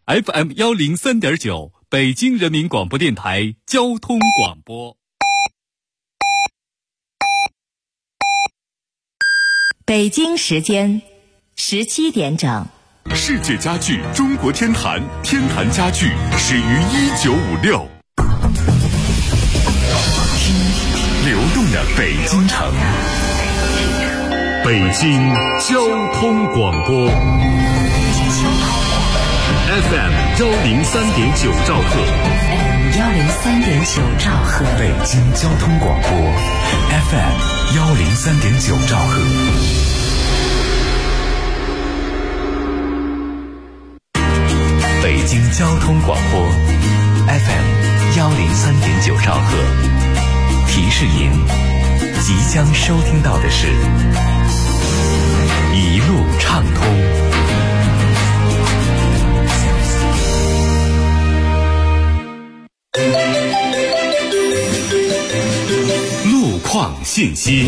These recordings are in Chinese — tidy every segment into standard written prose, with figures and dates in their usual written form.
FM103.9，北京人民广播电台交通广播。 北京时间17点整。 世界家具中国天坛，天坛家具始于1956。流动的北京城，北京交通广播 FM103.9兆赫 103.9兆赫， 北京交通广播 FM103.9兆赫。北京交通广播 FM103.9兆赫，提示您即将收听到的是一路畅通。路况信息。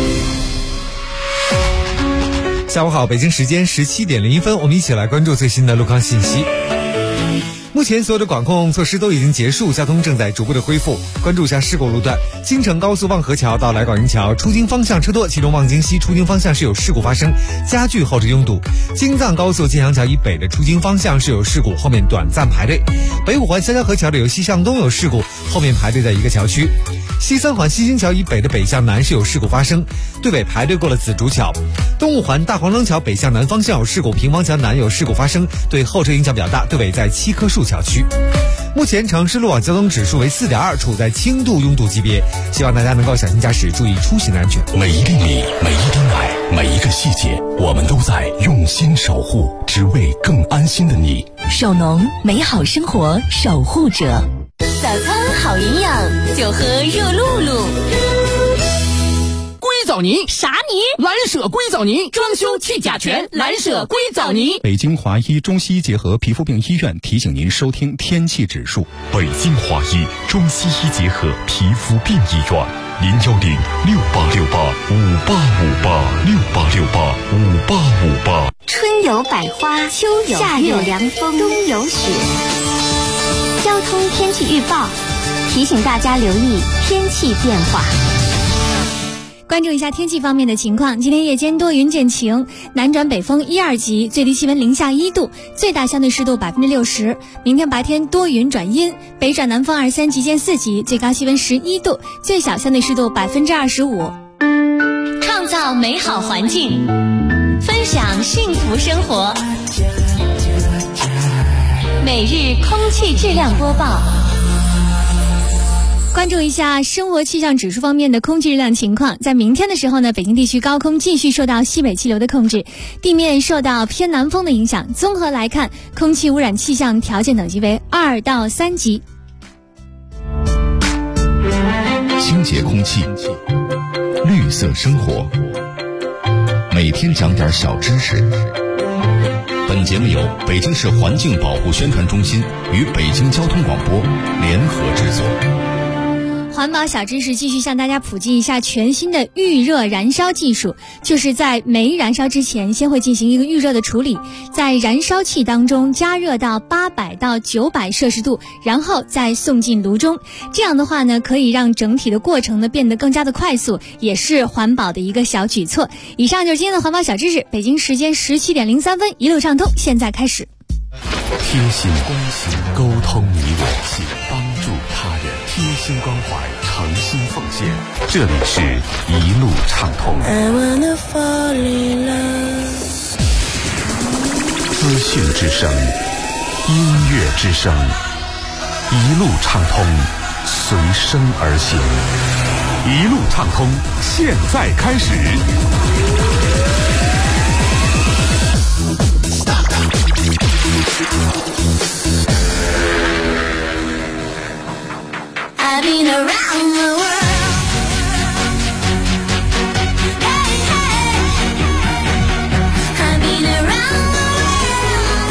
下午好，北京时间17点01分，我们一起来关注最新的路况信息。目前所有的管控措施都已经结束，交通正在逐步的恢复。关注一下事故路段：京承高速望河桥到来广营桥出京方向车多，其中望京西出京方向是有事故发生，加剧后者拥堵。京藏高速建阳桥以北的出京方向是有事故，后面短暂排队。北五环湘江河桥的由西向东有事故，后面排队在一个桥区。西三环西兴桥以北的北向南是有事故发生，对北排队过了紫竹桥。东五环大黄庄桥北向南方向有事故，平房桥南有事故发生，对后车影响比较大，对北在七棵树桥区。目前城市路网交通指数为4.2，处在轻度拥堵级别，希望大家能够小心驾驶，注意出行的安全。 每一厘米，每一滴奶，每一个细节，我们都在用心守护，只为更安心的你。 首农，美好生活守护者。 早餐好营养，就喝热露露。 硅藻泥啥泥？ 蓝舍硅藻泥，装修去甲醛，蓝舍硅藻泥。 北京华医中西医结合皮肤病医院提醒您收听天气指数。 北京华医中西医结合皮肤病医院，0106868586868685858。 春有百花，秋有夏有凉风，冬有雪。交通天气预报提醒大家留意天气变化。 关注一下天气方面的情况，今天夜间多云见晴，南转北风1、2级，最低气温零下1度，最大相对湿度60%。明天白天多云转阴，北转南风2、3级见4级，最高气温11度，最小相对湿度25%。 创造美好环境，分享幸福生活。每日空气质量播报。 关注一下生活气象指数方面的空气质量情况。在明天的时候呢，北京地区高空继续受到西北气流的控制，地面受到偏南风的影响。综合来看，空气污染气象条件等级为2到3级。 清洁空气，绿色生活，每天长点小知识。本节目由北京市环境保护宣传中心与北京交通广播联合制作。 环保小知识继续向大家普及一下全新的预热燃烧技术，就是在煤燃烧之前，先会进行一个预热的处理，在燃烧器当中加热到800到900摄氏度，然后再送进炉中。这样的话呢，可以让整体的过程呢变得更加的快速，也是环保的一个小举措。以上就是今天的环保小知识，北京时间17点03分，一路畅通，现在开始。 贴心关心，沟通你我，帮助他人，贴心关怀，诚心奉献。这里是一路畅通。资讯之声，音乐之声，一路畅通，随声而行。一路畅通，现在开始。 I've been around the world. Hey, hey. I've been around the world.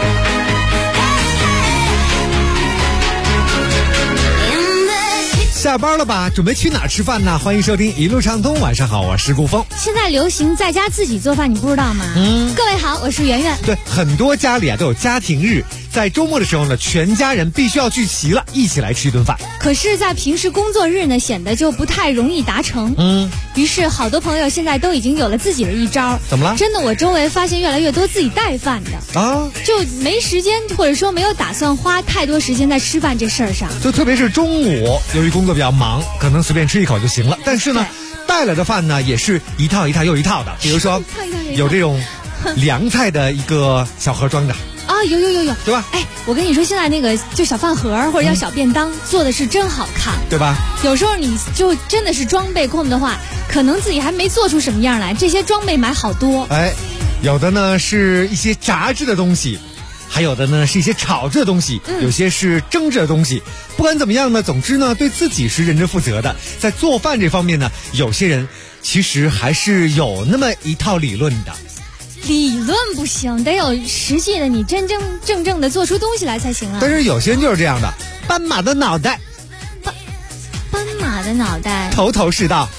Hey, hey. In the 下班了吧？准备去哪儿吃饭呢？欢迎收听一路畅通。晚上好，我是顾峰。 现在流行在家自己做饭，你不知道吗？各位好，我是圆圆。 对，很多家里都有家庭日，在周末的时候呢，全家人必须要聚齐了，一起来吃一顿饭。 可是，在平时工作日呢，显得就不太容易达成。于是好多朋友现在都已经有了自己的一招。 怎么了？ 真的，我周围发现越来越多自己带饭的啊，就没时间，或者说没有打算花太多时间在吃饭这事儿上。 就特别是中午，由于工作比较忙，可能随便吃一口就行了。但是呢，带来的饭呢，也是一套一套又一套的。比如说，有这种凉菜的一个小盒装的。 啊，有， 对吧？ 哎，我跟你说，现在那个就小饭盒或者叫小便当，做的是真好看， 对吧？ 有时候你就真的是装备控的话，可能自己还没做出什么样来，这些装备买好多。 哎，有的呢是一些炸制的东西，还有的呢是一些炒制的东西，有些是蒸制的东西。不管怎么样呢，总之呢，对自己是认真负责的。在做饭这方面呢，有些人其实还是有那么一套理论的。 理论不行，得有实际的，你真正正的做出东西来才行啊。 但是有些人就是这样的，斑马的脑袋， 斑马的脑袋， 头头是道。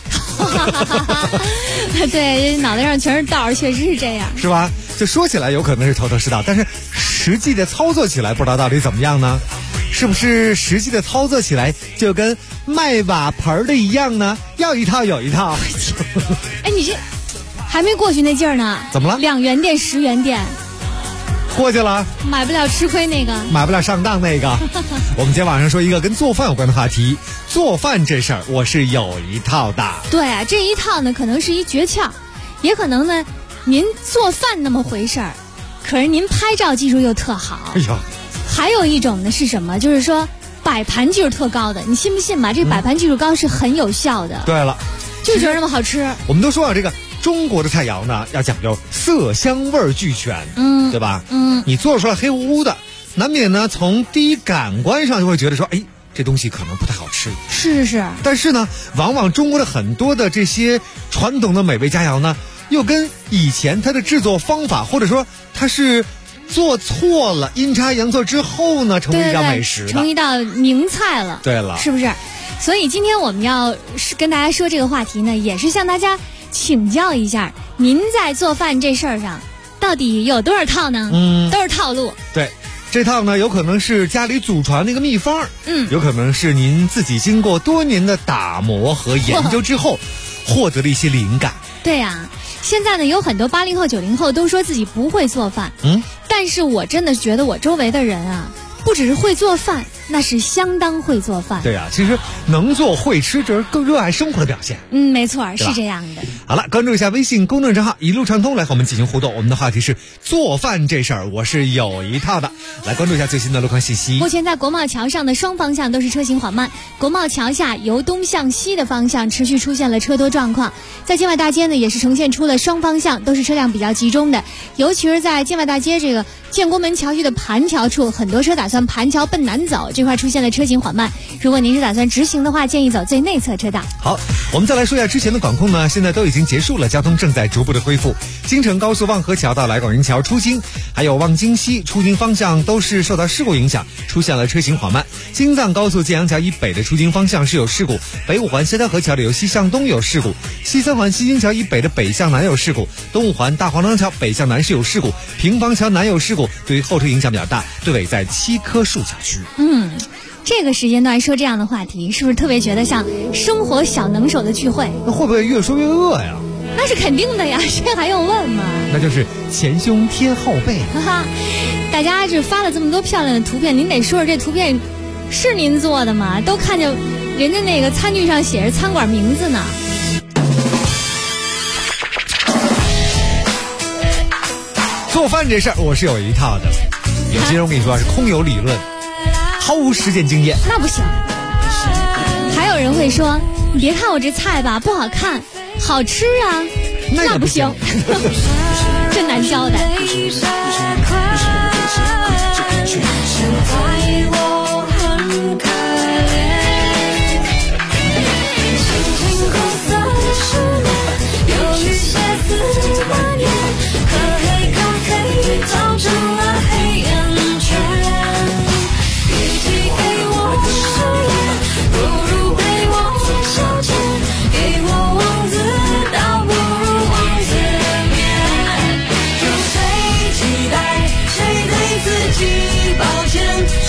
对，脑袋上全是道，确实是这样， 是吧？就说起来有可能是头头是道，但是实际的操作起来不知道到底怎么样呢？是不是实际的操作起来就跟卖瓦盆的一样呢？要一套有一套。 哎，你这还没过去那劲儿呢。 怎么了 ？2元店、10元店， 过去了， 买不了吃亏那个， 买不了上当那个。我们今天晚上说一个跟做饭有关的话题，做饭这事儿我是有一套的。 对啊，这一套呢可能是一诀窍，也可能呢您做饭那么回事儿，可是您拍照技术又特好。 哎呦， 还有一种呢是什么？就是说摆盘技术特高的，你信不信吧？这摆盘技术高是很有效的。 对了， 就觉得那么好吃。 我们都说这个中国的菜肴呢，要讲究色香味俱全，对吧？你做出来黑乎乎的，难免呢从第一感官上就会觉得说，哎，这东西可能不太好吃。 是。 但是呢，往往中国的很多的这些传统的美味佳肴呢，又跟以前它的制作方法，或者说它是做错了，阴差阳错之后呢，成为一道美食， 成一道名菜了。 对了， 是不是？所以今天我们要跟大家说这个话题呢，也是向大家请教一下，您在做饭这事儿上到底有多少套呢？都是套路。 对，这套呢有可能是家里祖传的一个秘方，有可能是您自己经过多年的打磨和研究之后获得的一些灵感。 对啊，现在呢有很多80后、90后都说自己不会做饭，但是我真的觉得我周围的人啊，不只是会做饭，那是相当会做饭。 对啊，其实能做会吃，这是更热爱生活的表现。 没错，是这样的。 好了，关注一下微信公众账号一路畅通，来和我们进行互动。我们的话题是做饭这事儿我是有一套的。来关注一下最新的路况信息。 目前在国贸桥上的双方向都是车行缓慢，国贸桥下由东向西的方向持续出现了车多状况。在建外大街呢，也是呈现出了双方向都是车辆比较集中的，尤其是在建外大街这个建国门桥区的盘桥处，很多车打算盘桥奔南走，这块出现了车行缓慢。如果您是打算直行的话，建议走最内侧车道。 好，我们再来说一下之前的管控呢，现在都已经结束了，交通正在逐步的恢复。京承高速望河桥到来广营桥出京，还有望京西出京方向都是受到事故影响，出现了车行缓慢。京藏高速建阳桥以北的出京方向是有事故，北五环萧条河桥的由西向东有事故，西三环西京桥以北的北向南有事故，东五环大黄庄桥北向南是有事故，平房桥南有事故，对于后车影响比较大，队尾在7棵树小区。 这个时间段说这样的话题，是不是特别觉得像生活小能手的聚会？ 那会不会越说越饿呀？ 那是肯定的呀，谁还用问吗？ 那就是前胸贴后背。 大家这发了这么多漂亮的图片，您得说说这图片是您做的吗？都看见人家那个餐具上写着餐馆名字呢。 做饭这事儿我是有一套的，有些人我跟你说是空有理论，毫无实践经验。 那不行。还有人会说，你别看我这菜吧不好看，好吃啊，那不行。真难交代。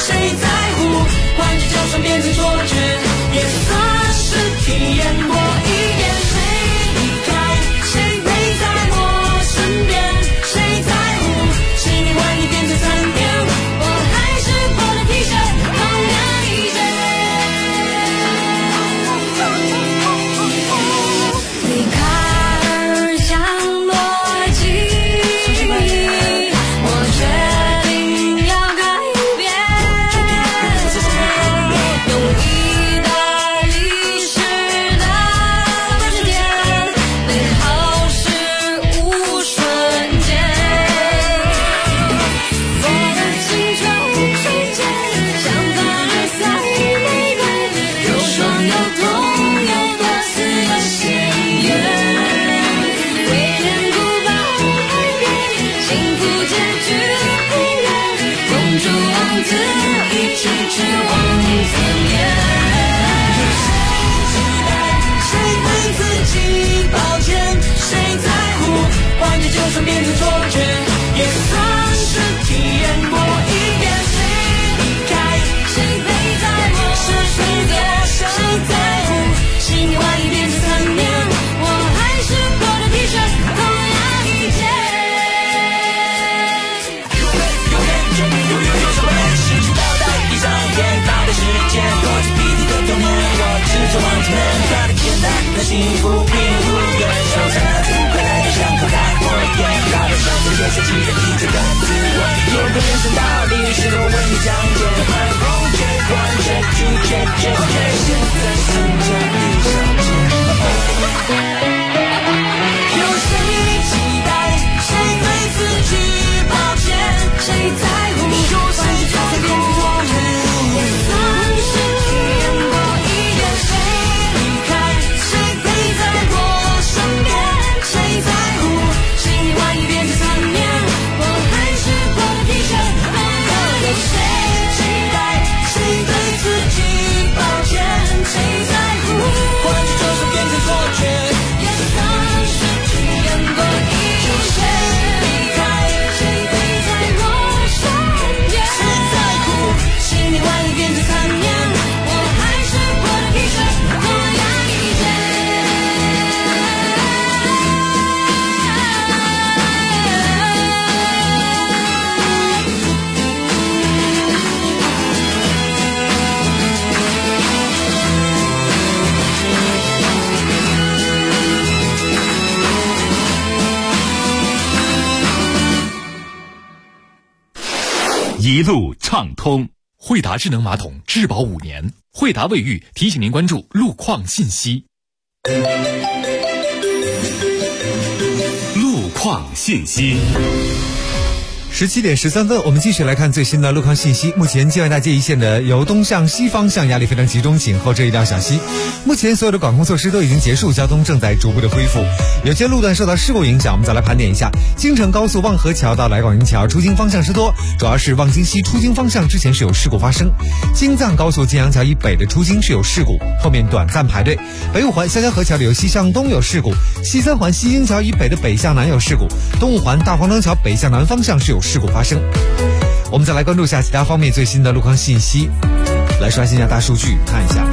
谁在乎？换着就算变成错觉，也算是体验过一遍。谁离开，谁陪在我身边？谁在乎？心里万一变成残片，我还是破了 T 恤，同样一件。离开而像逻辑，我决定要改变，用意大利式的春天，美好是无瞬间。我的青春无瞬间，像凡尔赛玫瑰，有爽有痛有多丝的喜悦，为人不保改变，幸福结局不远，公主王子一起去往思念。谁期待，谁对自己抱歉，谁在乎？换着就算变成错觉，也算是体验过一遍。谁离开，谁陪在我身边？谁在乎？心里万一变成残念，我还是破了 T 恤，同样一件。有什么事情倒在地上，眼大的时间，躲着鼻子的童年，我只着往前面，看得简单的幸福并不远，手上拿着快来就像口袋火焰，绕着手指写下记着一切的滋味，有个人生道理是我为你讲解，换风吹换着去check，现在剩下一小节。有谁期待，谁对自己抱歉，谁在乎？换着就算变成错觉，也算是体验过一遍。谁离开，谁陪在我身边？谁在乎？心里万一变成残念，我还是破了 T 恤，同样有谁期待，谁对自己抱歉，谁在乎？换着就算变成错觉，也算是体验过一遍。谁离开，谁陪在我身边？谁在乎？心里万一变成残念，我还是破了 T 恤，同样一件。 一路畅通。惠达智能马桶质保5年，惠达卫浴提醒您关注路况信息。路况信息。 17点13分，我们继续来看最新的路况信息。目前建外大街一线的由东向西方向压力非常集中，请后这一定要小心。目前所有的管控措施都已经结束，交通正在逐步的恢复。有些路段受到事故影响，我们再来盘点一下。京承高速望河桥到来广营桥出京方向车多，主要是望京西出京方向之前是有事故发生。京藏高速金阳桥以北的出京是有事故，后面短暂排队。北五环潇潇河桥流西向东有事故，西三环西京桥以北的北向南有事故，东五环大黄庄桥北向南方向是有事故发生。我们再来关注一下其他方面最新的路况信息，来刷新一下大数据，看一下。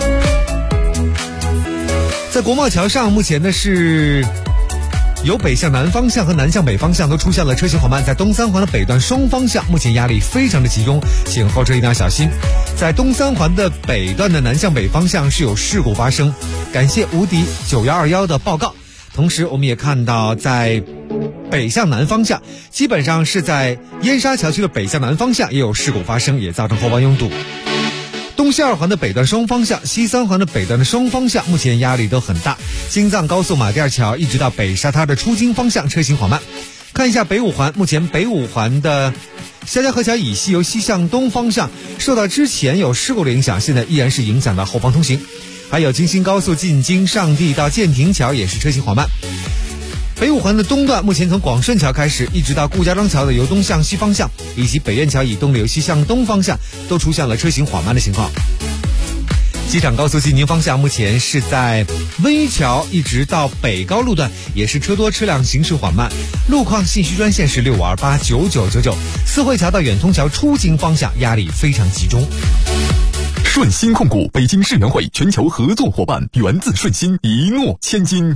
在国贸桥上，目前呢是由北向南方向和南向北方向都出现了车型缓慢，在东三环的北段双方向目前压力非常的集中，请后车一定要小心。在东三环的北段的南向北方向是有事故发生，感谢无敌9121的报告。同时我们也看到在北向南方向，基本上是在燕莎桥区的北向南方向也有事故发生，也造成后方拥堵。东西二环的北段双方向，西三环的北段的双方向目前压力都很大。京藏高速马甸桥一直到北沙滩的出京方向车型缓慢。看一下北五环，目前北五环的潇潇河桥以西由西向东方向受到之前有事故的影响，现在依然是影响到后方通行。还有京新高速进京上地到建亭桥也是车型缓慢。北五环的东段目前从广顺桥开始一直到顾家庄桥的由东向西方向，以及北苑桥以东的由西向东方向都出现了车型缓慢的情况。 机场高速济宁方向目前是在温榆桥一直到北高路段，也是车多车辆行驶缓慢。路况信息专线是65289999。四惠桥到远通桥出京方向压力非常集中。 顺鑫控股北京世园会全球合作伙伴，源自顺鑫，一诺千金。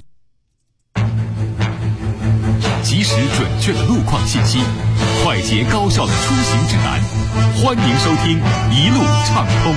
及时准确的路况信息，快捷高效的出行指南，欢迎收听一路畅通。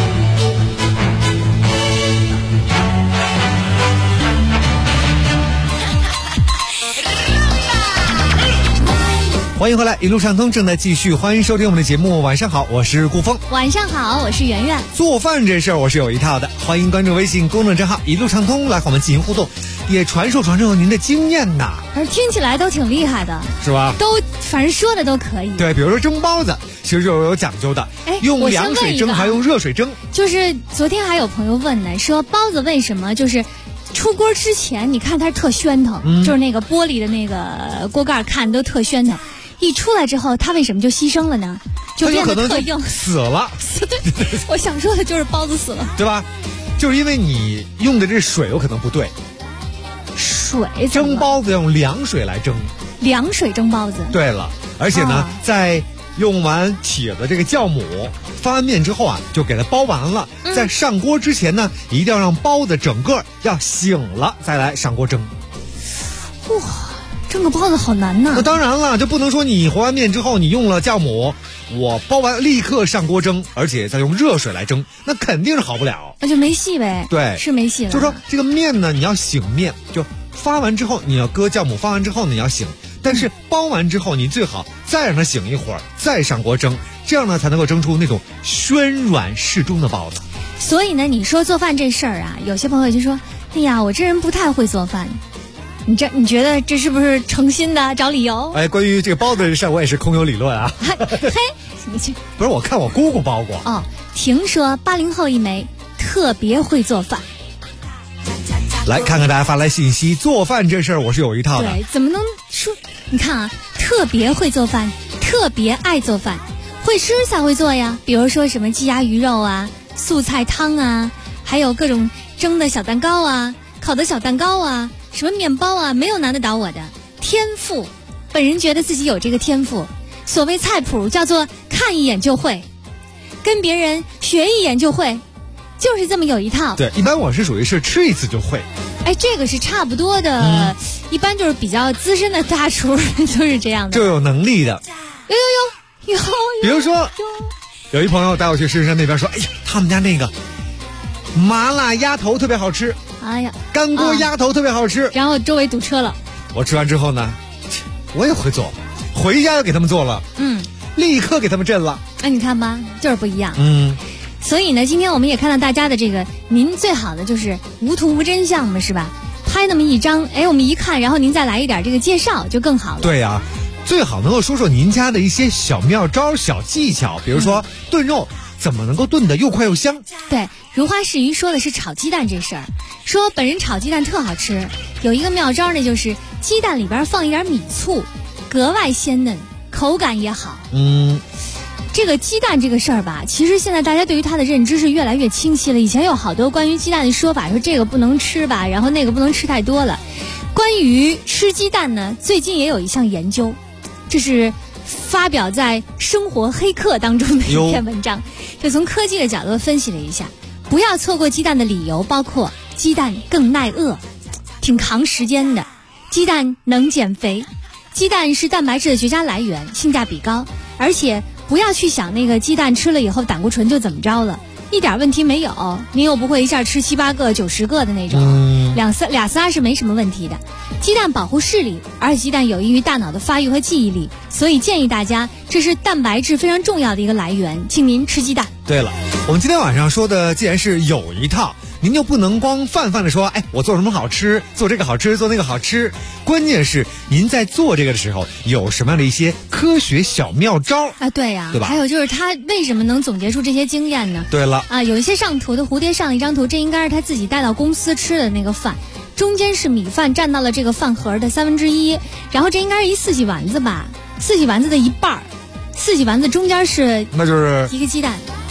欢迎回来，一路畅通正在继续，欢迎收听我们的节目。晚上好，我是顾峰。 晚上好，我是圆圆。 做饭这事儿我是有一套的，欢迎关注微信公众账号一路畅通来和我们进行互动，也传授您的经验呐。 而听起来都挺厉害的， 是吧？ 都反正说的都可以。 对，比如说蒸包子，其实就有讲究的，用凉水蒸还用热水蒸。 就是昨天还有朋友问呢，说包子为什么就是出锅之前，你看它特喧腾，就是那个玻璃的那个锅盖看都特喧腾。一出来之后，它为什么就牺牲了呢？就变得特硬， 死了。 我想说的就是包子死了， 对吧？就是因为你用的这水有可能不对。 水蒸包子用凉水来蒸， 凉水蒸包子。 对了，而且呢，在用完铁的这个酵母，发完面之后啊，就给它包完了。在上锅之前呢，一定要让包子整个要醒了再来上锅蒸。 哇！蒸个包子好难呐！ 那当然了，就不能说你和完面之后你用了酵母，我包完立刻上锅蒸，而且再用热水来蒸，那肯定是好不了， 那就没戏呗。 对， 是没戏了。 就说这个面呢，你要醒面，就发完之后你要搁酵母，发完之后你要醒，但是包完之后你最好再让它醒一会儿，再上锅蒸，这样呢才能够蒸出那种暄软适中的包子。 所以呢，你说做饭这事儿啊，有些朋友就说：“哎呀，我这人不太会做饭。”你觉得这是不是诚心的找理由？ 哎，关于这个包子的事，我也是空有理论啊。 嘿，你去不是我看我姑姑包过哦。听说80后一枚特别会做饭。 来看看大家发来信息，做饭这事儿我是有一套的。 对，怎么能说？你看啊，特别会做饭，特别爱做饭，会吃才会做呀。比如说什么鸡鸭鱼肉啊、素菜汤啊，还有各种蒸的小蛋糕啊、烤的小蛋糕啊。什么面包啊，没有难得倒我的天赋。本人觉得自己有这个天赋。所谓菜谱叫做看一眼就会，跟别人学一眼就会，就是这么有一套。 对，一般我是属于是吃一次就会。 哎，这个是差不多的，一般就是比较资深的大厨就是这样的， 就有能力的。 有。 比如说，有一朋友带我去狮山那边说，哎呀，他们家那个麻辣鸭头特别好吃。 哎呀， 干锅鸭头特别好吃， 然后周围堵车了。 我吃完之后呢，我也会做，回家就给他们做了，立刻给他们震了。 哎，你看吧，就是不一样。所以呢，今天我们也看到大家的这个，您最好的就是无图无真相嘛，是吧？拍那么一张，哎，我们一看，然后您再来一点这个介绍，就更好了。 对呀，最好能够说说您家的一些小妙招、小技巧，比如说炖肉。怎么能够炖得又快又香？ 对，如花似玉说的是炒鸡蛋这事儿，说本人炒鸡蛋特好吃，有一个妙招呢，就是鸡蛋里边放一点米醋，格外鲜嫩，口感也好。这个鸡蛋这个事儿吧，其实现在大家对于它的认知是越来越清晰了。以前有好多关于鸡蛋的说法，说这个不能吃吧，然后那个不能吃太多了。关于吃鸡蛋呢，最近也有一项研究，这是发表在《生活黑客》当中的一篇文章，就从科技的角度分析了一下，不要错过鸡蛋的理由包括鸡蛋更耐饿，挺扛时间的；鸡蛋能减肥；鸡蛋是蛋白质的绝佳来源，性价比高；而且不要去想那个鸡蛋吃了以后胆固醇就怎么着了，一点问题没有，你又不会一下吃7、8个、90个的那种，俩仨是没什么问题的。鸡蛋保护视力，而且鸡蛋有益于大脑的发育和记忆力，所以建议大家，这是蛋白质非常重要的一个来源，请您吃鸡蛋。 对了，我们今天晚上说的既然是有一套，您就不能光泛泛的说，哎，我做什么好吃，做这个好吃，做那个好吃。关键是您在做这个的时候有什么样的一些科学小妙招啊？对呀， 对吧？ 还有就是他为什么能总结出这些经验呢？ 对了啊，有一些上图的蝴蝶上一张图，这应该是他自己带到公司吃的那个饭，中间是米饭占到了这个饭盒的1/3，然后这应该是一4喜丸子吧，4喜丸子的一半，4喜丸子中间是那就是一个鸡蛋。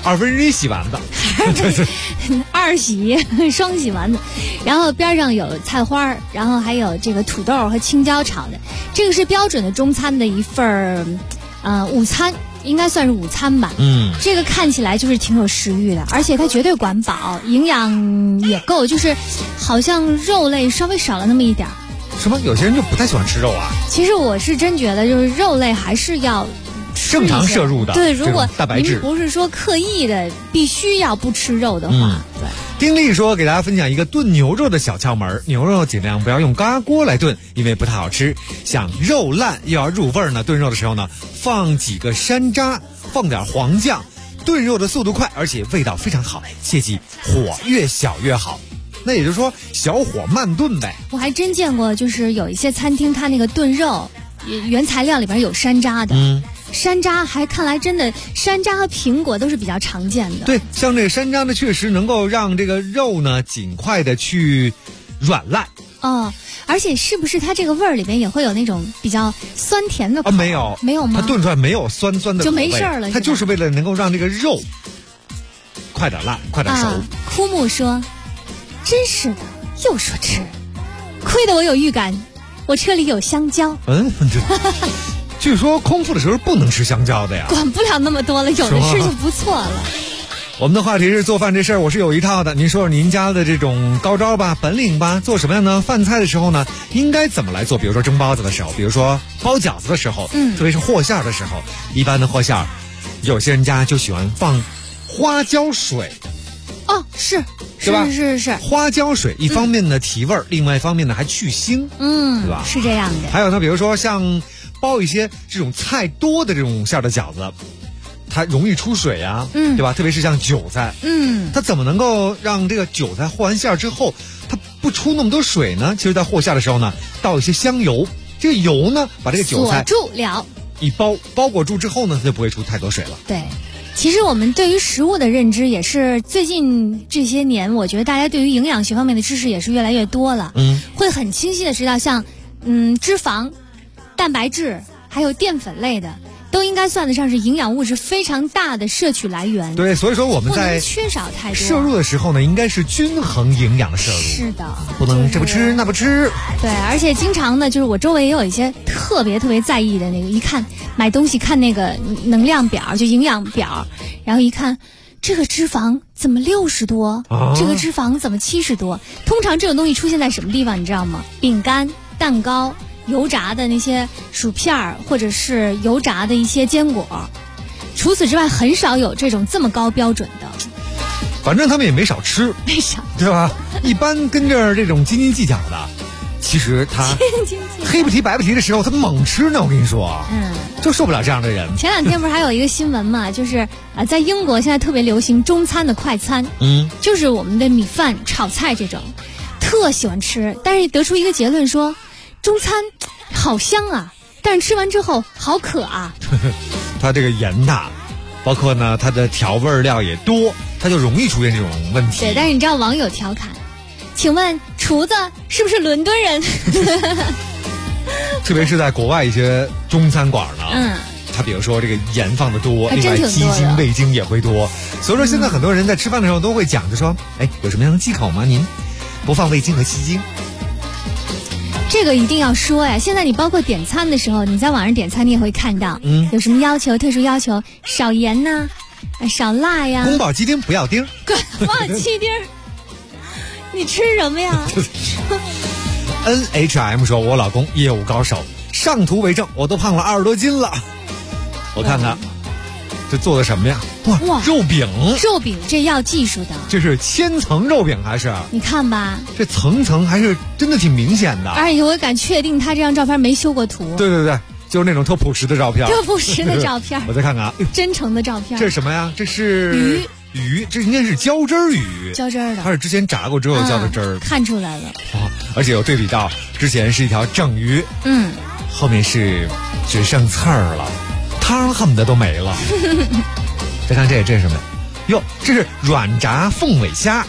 2分之一洗丸子， 二洗双洗丸子，然后边上有菜花，然后还有这个土豆和青椒炒的，这个是标准的中餐的一份午餐。应该算是午餐吧。这个看起来就是挺有食欲的，而且它绝对管饱，营养也够，就是好像肉类稍微少了那么一点儿。 什么？有些人就不太喜欢吃肉啊？ 其实我是真觉得，就是肉类还是要正常摄入的。 对，如果蛋白质不是说刻意的必须要不吃肉的话，对。 丁力说，给大家分享一个炖牛肉的小窍门：牛肉尽量不要用嘎锅来炖，因为不太好吃。想肉烂又要入味儿呢，炖肉的时候呢，放几个山楂，放点黄酱，炖肉的速度快，而且味道非常好。切记火越小越好。那也就是说，小火慢炖呗。 我还真见过，就是有一些餐厅，它那个炖肉原材料里边有山楂的。山楂还看来真的，山楂和苹果都是比较常见的。 对，像这个山楂呢，确实能够让这个肉呢尽快的去软烂。 而且是不是它这个味儿里边也会有那种比较酸甜的口？ 没有吗？它炖出来没有酸酸的口味， 就没事了。 它就是为了能够让这个肉快点烂，快点熟。 枯木说：“真是的，又说吃，亏得我有预感，我车里有香蕉。” 据说空腹的时候不能吃香蕉的呀。 管不了那么多了，有的吃就不错了。 我们的话题是做饭这事儿，我是有一套的。您说说您家的这种高招吧、本领吧，做什么样呢？饭菜的时候呢，应该怎么来做？比如说蒸包子的时候，比如说包饺子的时候，特别是和馅的时候，一般的和馅，有些人家就喜欢放花椒水。 是吧？ 是花椒水，一方面呢提味儿，另外一方面呢还去腥，对吧？ 是这样的。 还有呢，比如说像包一些这种菜多的这种馅的饺子，它容易出水啊，对吧？特别是像韭菜，它怎么能够让这个韭菜和完馅之后，它不出那么多水呢？其实，在和馅的时候呢，倒一些香油，这个油呢，把这个韭菜锁住了， 一包裹住之后呢，它就不会出太多水了。 对。其实我们对于食物的认知也是最近这些年，我觉得大家对于营养学方面的知识也是越来越多了。会很清晰的知道，像脂肪、蛋白质还有淀粉类的，都应该算得上是营养物质非常大的摄取来源。 对，所以说我们在缺少太多摄入的时候呢，应该是均衡营养的摄入。 是的， 不能这不吃那不吃。 对，而且经常呢，就是我周围也有一些特别在意的那个，一看买东西看那个能量表，就营养表，然后一看这个脂肪怎么60多，这个脂肪怎么70多。通常这种东西出现在什么地方你知道吗？饼干、蛋糕、油炸的那些薯片，或者是油炸的一些坚果。除此之外，很少有这种这么高标准的。 反正他们也没少吃，对吧？一般跟着这种斤斤计较的，其实他黑不提白不提的时候，他猛吃呢。我跟你说，就受不了这样的人。 前两天不是还有一个新闻嘛，就是在英国现在特别流行中餐的快餐，就是我们的米饭、炒菜这种，特喜欢吃。但是得出一个结论说，中餐好香啊，但是吃完之后好渴啊。 它这个盐大，包括呢它的调味料也多，它就容易出现这种问题。 对，但是你知道网友调侃，请问厨子是不是伦敦人？ 特别是在国外一些中餐馆呢，它比如说这个盐放的多，另外鸡精、味精也会多。所以说现在很多人在吃饭的时候都会讲，就说，有什么样的忌口吗？您不放味精和鸡精？ 这个一定要说呀！现在你包括点餐的时候，你在网上点餐，你也会看到，有什么要求、特殊要求，少盐呐，少辣呀。 宫保鸡丁不要丁。 宫保鸡丁，你吃什么呀 ？NHM 说，我老公业务高手，上图为证，我都胖了20多斤了。我看看，这做的什么呀？哇，肉饼！ 肉饼这要技术的， 这是千层肉饼还是？ 你看吧， 这层还是真的挺明显的。 而且我敢确定，他这张照片没修过图。 对，就是那种特朴实的照片。 特朴实的照片。 我再看看啊， 真诚的照片。 这是什么呀？这是鱼，这应该是浇汁鱼。 浇汁的， 它是之前炸过之后浇的汁儿。 看出来了。 而且有对比到之前是一条整鱼，后面是只剩刺儿了，汤恨不得都没了。再看这是什么？哟，这是软炸凤尾虾，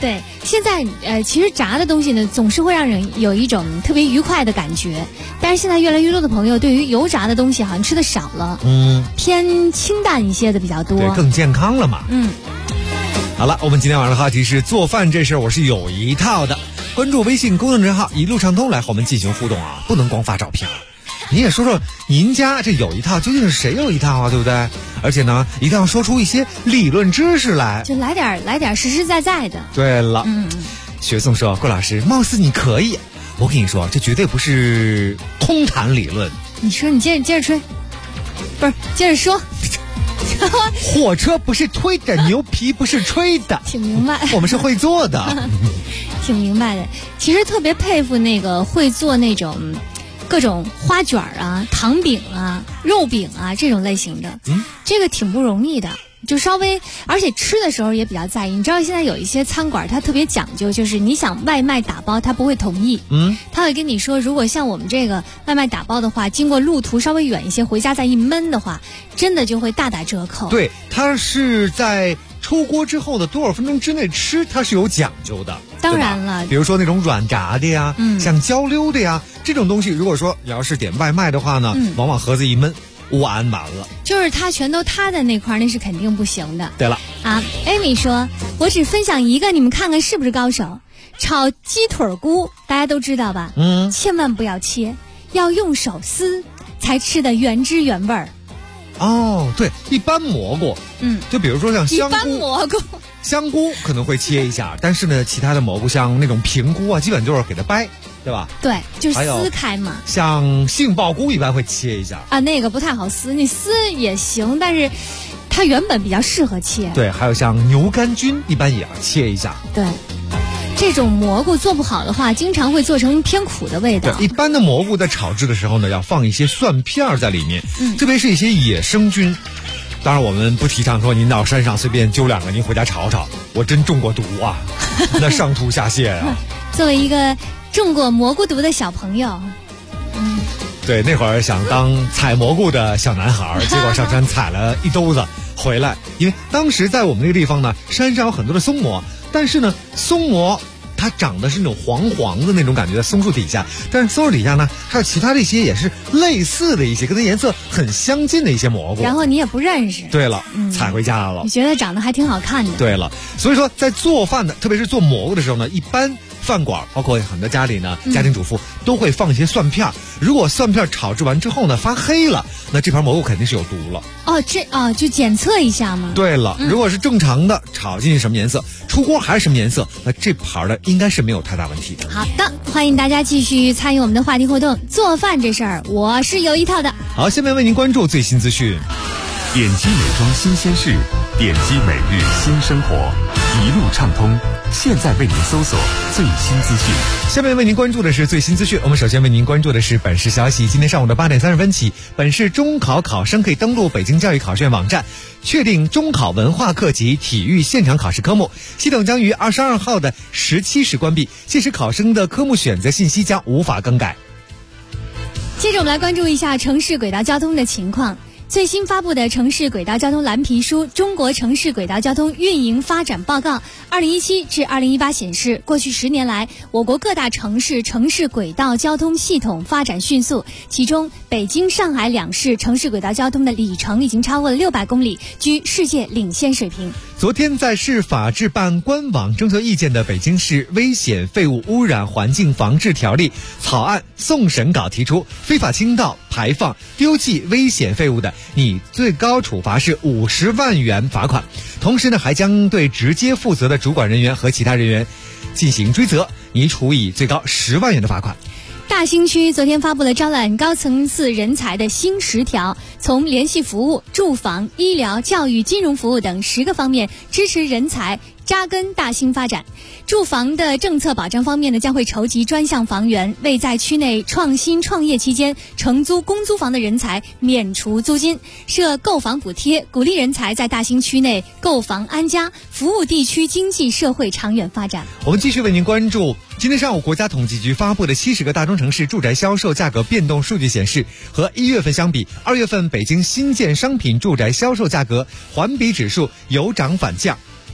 对，现在其实炸的东西呢，总是会让人有一种特别愉快的感觉。但是现在越来越多的朋友对于油炸的东西好像吃的少了，偏清淡一些的比较多， 对，更健康了嘛。好了，我们今天晚上的话题是做饭这事儿，我是有一套的。关注微信公众账号一路畅通来和我们进行互动啊，不能光发照片。你也说说您家这有一套究竟是谁有一套啊，对不对？而且呢，一定要说出一些理论知识来， 就来点实实在在的。 对了，学颂说，郭老师，貌似你可以。我跟你说，这绝对不是空谈理论。 你说，你接着吹，不是接着说。 火车不是推的，牛皮不是吹的， 挺明白。 我们是会做的， 挺明白的。其实特别佩服那个会做那种各种花卷啊、糖饼啊、肉饼啊这种类型的，这个挺不容易的。就稍微，而且吃的时候也比较在意。你知道现在有一些餐馆它特别讲究，就是你想外卖打包，他不会同意。他会跟你说，如果像我们这个外卖打包的话，经过路途稍微远一些，回家再一焖的话，真的就会大打折扣。 对，它是在出锅之后的多少分钟之内吃，它是有讲究的。 当然了， 比如说那种软炸的呀，像焦溜的呀，这种东西，如果说你要是点外卖的话呢，往往盒子一焖，完了。 就是它全都塌在那块儿，那是肯定不行的。 对了啊 ，Amy 说，我只分享一个，你们看看是不是高手？炒鸡腿菇，大家都知道吧？千万不要切，要用手撕，才吃得原汁原味儿。 哦，对，一般蘑菇，就比如说像香菇， 一般蘑菇， 香菇可能会切一下，但是呢，其他的蘑菇像那种平菇啊，基本就是给它掰。对吧？ 对，就撕开嘛。 像杏鲍菇一般会切一下啊，那个不太好撕，你撕也行，但是它原本比较适合切。 对，还有像牛肝菌一般也要切一下。 对，这种蘑菇做不好的话，经常会做成偏苦的味道。 对，一般的蘑菇在炒制的时候呢，要放一些蒜片在里面，特别是一些野生菌。当然，我们不提倡说您到山上随便揪2个，您回家炒炒，我真中过毒啊，那上吐下泻啊。 作为一个中过蘑菇毒的小朋友， 对，那会儿想当采蘑菇的小男孩，结果上山采了一兜子回来。因为当时在我们那个地方呢，山上有很多的松蘑，但是呢，松蘑它长的是那种黄黄的那种感觉，在松树底下，但是松树底下呢，还有其他的一些也是类似的一些跟它颜色很相近的一些蘑菇， 然后你也不认识。 对了，采回家了， 你觉得长得还挺好看的。 对了，所以说在做饭的，特别是做蘑菇的时候呢，一般饭馆包括很多家里呢，家庭主妇都会放一些蒜片。如果蒜片炒制完之后呢发黑了，那这盘蘑菇肯定是有毒了。 就检测一下嘛。 对了，如果是正常的炒进去什么颜色，出锅还是什么颜色，那这盘的应该是没有太大问题的。 好的，欢迎大家继续参与我们的话题互动。做饭这事儿我是有一套的。 好，下面为您关注最新资讯。 点击美妆新鲜事，点击每日新生活，一路畅通。现在为您搜索最新资讯。 下面为您关注的是最新资讯。我们首先为您关注的是本市消息。今天上午的8点30分起，本市中考考生可以登录北京教育考试院网站，确定中考文化课及体育现场考试科目。系统将于22号的17时关闭，届时考生的科目选择信息将无法更改。 接着我们来关注一下城市轨道交通的情况。最新发布的城市轨道交通蓝皮书《中国城市轨道交通运营发展报告（2017至2018）》显示，过去10年来，我国各大城市城市轨道交通系统发展迅速，其中北京、上海2市城市轨道交通的里程已经超过了600公里，居世界领先水平。 昨天在市法制办官网征求意见的北京市危险废物污染环境防治条例草案送审稿提出，非法倾倒、排放、丢弃危险废物的，拟最高处罚是50万元罚款。同时呢，还将对直接负责的主管人员和其他人员进行追责，拟处以最高10万元的罚款。 大兴区昨天发布了招揽高层次人才的新10条，从联系服务、住房、医疗、教育、金融服务等10个方面支持人才扎根大兴发展。住房的政策保障方面呢，将会筹集专项房源，为在区内创新创业期间承租公租房的人才免除租金，设购房补贴，鼓励人才在大兴区内购房安家，服务地区经济社会长远发展。 我们继续为您关注今天上午国家统计局发布的70个大中城市住宅销售价格变动数据显示，和1月份相比，2月份北京新建商品住宅销售价格环比指数有涨反降。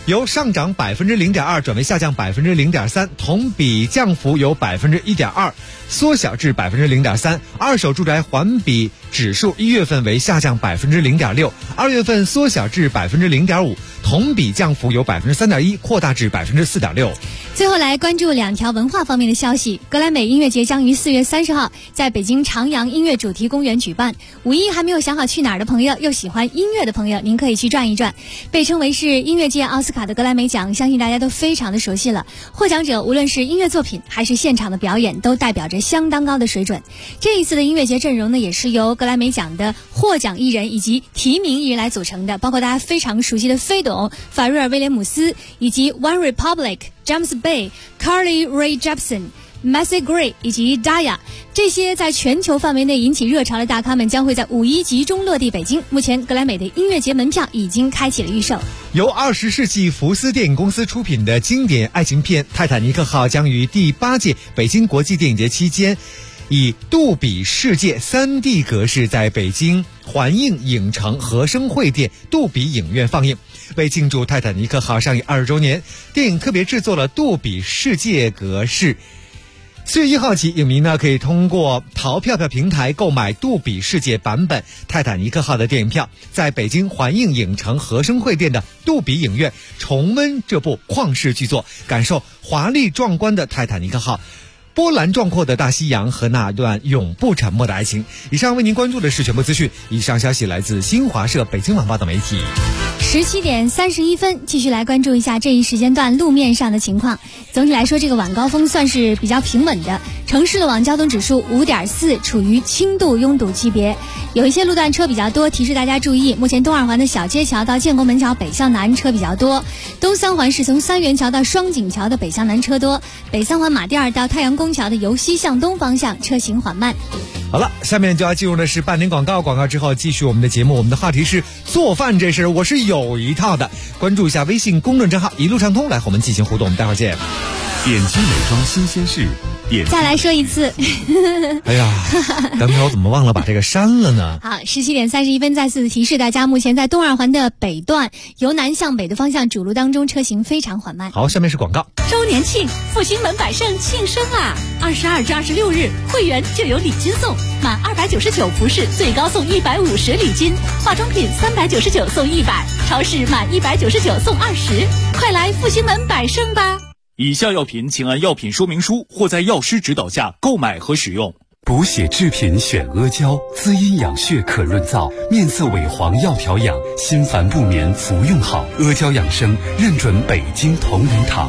由上涨0.2%转为下降0.3%，同比降幅由1.2%缩小至0.3%。二手住宅环比指数1月份为下降0.6%，2月份缩小至0.5%，同比降幅由3.1%扩大至4.6%。 最后来关注2条文化方面的消息。格莱美音乐节将于4月30号在北京长阳音乐主题公园举办。五一还没有想好去哪儿的朋友，又喜欢音乐的朋友，您可以去转一转。被称为是音乐界奥斯卡的格莱美奖，相信大家都非常的熟悉了。获奖者无论是音乐作品还是现场的表演，都代表着相当高的水准。这一次的音乐节阵容呢，也是由格莱美奖的获奖艺人以及提名艺人来组成的，包括大家非常熟悉的飞董、法瑞尔·威廉姆斯以及 One Republic、James Bay、Carly Rae Jepsen、Macy Gray 以及 Daya， 这些在全球范围内引起热潮的大咖们将会在5一集中落地北京。目前格莱美的音乐节门票已经开启了预售。 由20世纪福斯电影公司出品的经典爱情片《泰坦尼克号》将于第8届北京国际电影节期间以杜比世界 3D 格式在北京环映影城和生汇店杜比影院放映。为庆祝泰坦尼克号上映20周年，电影特别制作了杜比世界格式。4月1号起，影迷呢可以通过淘票票平台购买杜比世界版本泰坦尼克号的电影票，在北京环映影城和生汇店的杜比影院重温这部旷世巨作，感受华丽壮观的泰坦尼克号、波澜壮阔的大西洋和那段永不沉没的爱情。以上为您关注的是全部资讯，以上消息来自新华社、北京晚报等媒体。 17点31分，继续来关注一下这一时间段路面上的情况。总体来说，这个晚高峰算是比较平稳的，城市路网交通指数5.4，处于轻度拥堵级别。有一些路段车比较多，提示大家注意。目前东二环的小街桥到建国门桥北向南车比较多，东三环是从三元桥到双井桥的北向南车多，北三环马甸儿到太阳宫桥的由西向东方向车行缓慢。 好了，下面就要进入的是半点广告，广告之后继续我们的节目。我们的话题是做饭这事，我是有一套的。关注一下微信公众账号一路畅通，来和我们进行互动。我们待会儿见。 点击美妆新鲜事， 再来说一次。 哎呀，刚才我怎么忘了把这个删了呢？ 好，17点31分，再次提示大家，目前在东二环的北段由南向北的方向主路当中车行非常缓慢。 好，下面是广告。 周年庆，复兴门百盛庆生啊！22至26日，会员就有礼金送，满299服饰最高送150礼金，化妆品399送100，超市满199送20，快来复兴门百盛吧！ 以下药品请按药品说明书或在药师指导下购买和使用。 补血制品选阿胶，滋阴养血可润燥，面色萎黄要调养，心烦不眠服用好。阿胶养生认准北京同仁堂。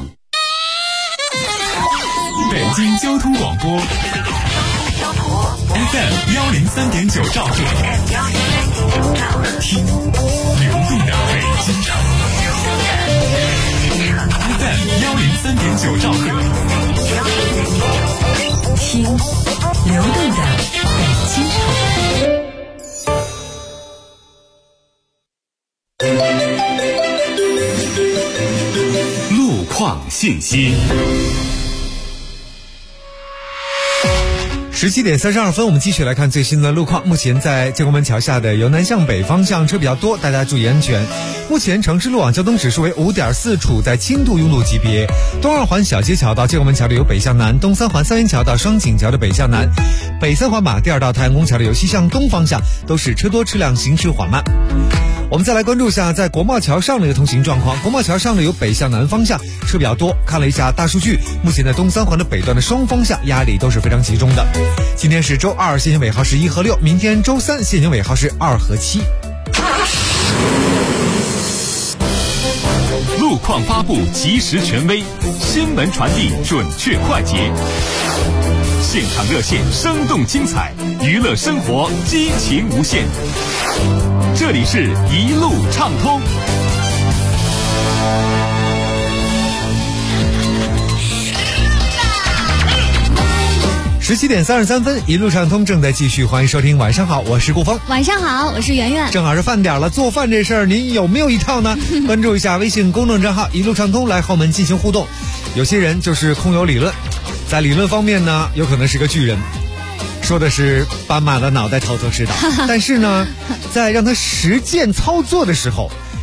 北京交通广播 FM 103.9兆赫，听流动的北京城。FM 103.9兆赫， 听流动的北京城。路况信息。 17点32分，我们继续来看最新的路况。目前在建国门桥下的由南向北方向车比较多，大家注意安全。目前城市路网交通指数为5.4，处在轻度拥堵级别。东二环小街桥到建国门桥的由北向南，东三环三元桥到双井桥的北向南，北三环马甸儿到太阳宫桥的由西向东方向都是车多车辆，行驶缓慢。我们再来关注一下在国贸桥上的一个通行状况。国贸桥上的由北向南方向车比较多，看了一下大数据，目前在东三环的北段的双方向压力都是非常集中的。今天是周2，限行尾号是1和6，明天周3，限行尾号是2和7。 路况发布及时权威，新闻传递准确快捷，现场热线生动精彩，娱乐生活激情无限。这里是一路畅通。 17点33分，一路畅通正在继续，欢迎收听。晚上好，我是顾峰。 晚上好，我是圆圆。 正好是饭点了，做饭这事儿您有没有一套呢？关注一下微信公众账号一路畅通，来和我们进行互动。有些人就是空有理论，在理论方面呢，有可能是个巨人，说的是斑马的脑袋头头是道，但是呢，在让他实践操作的时候，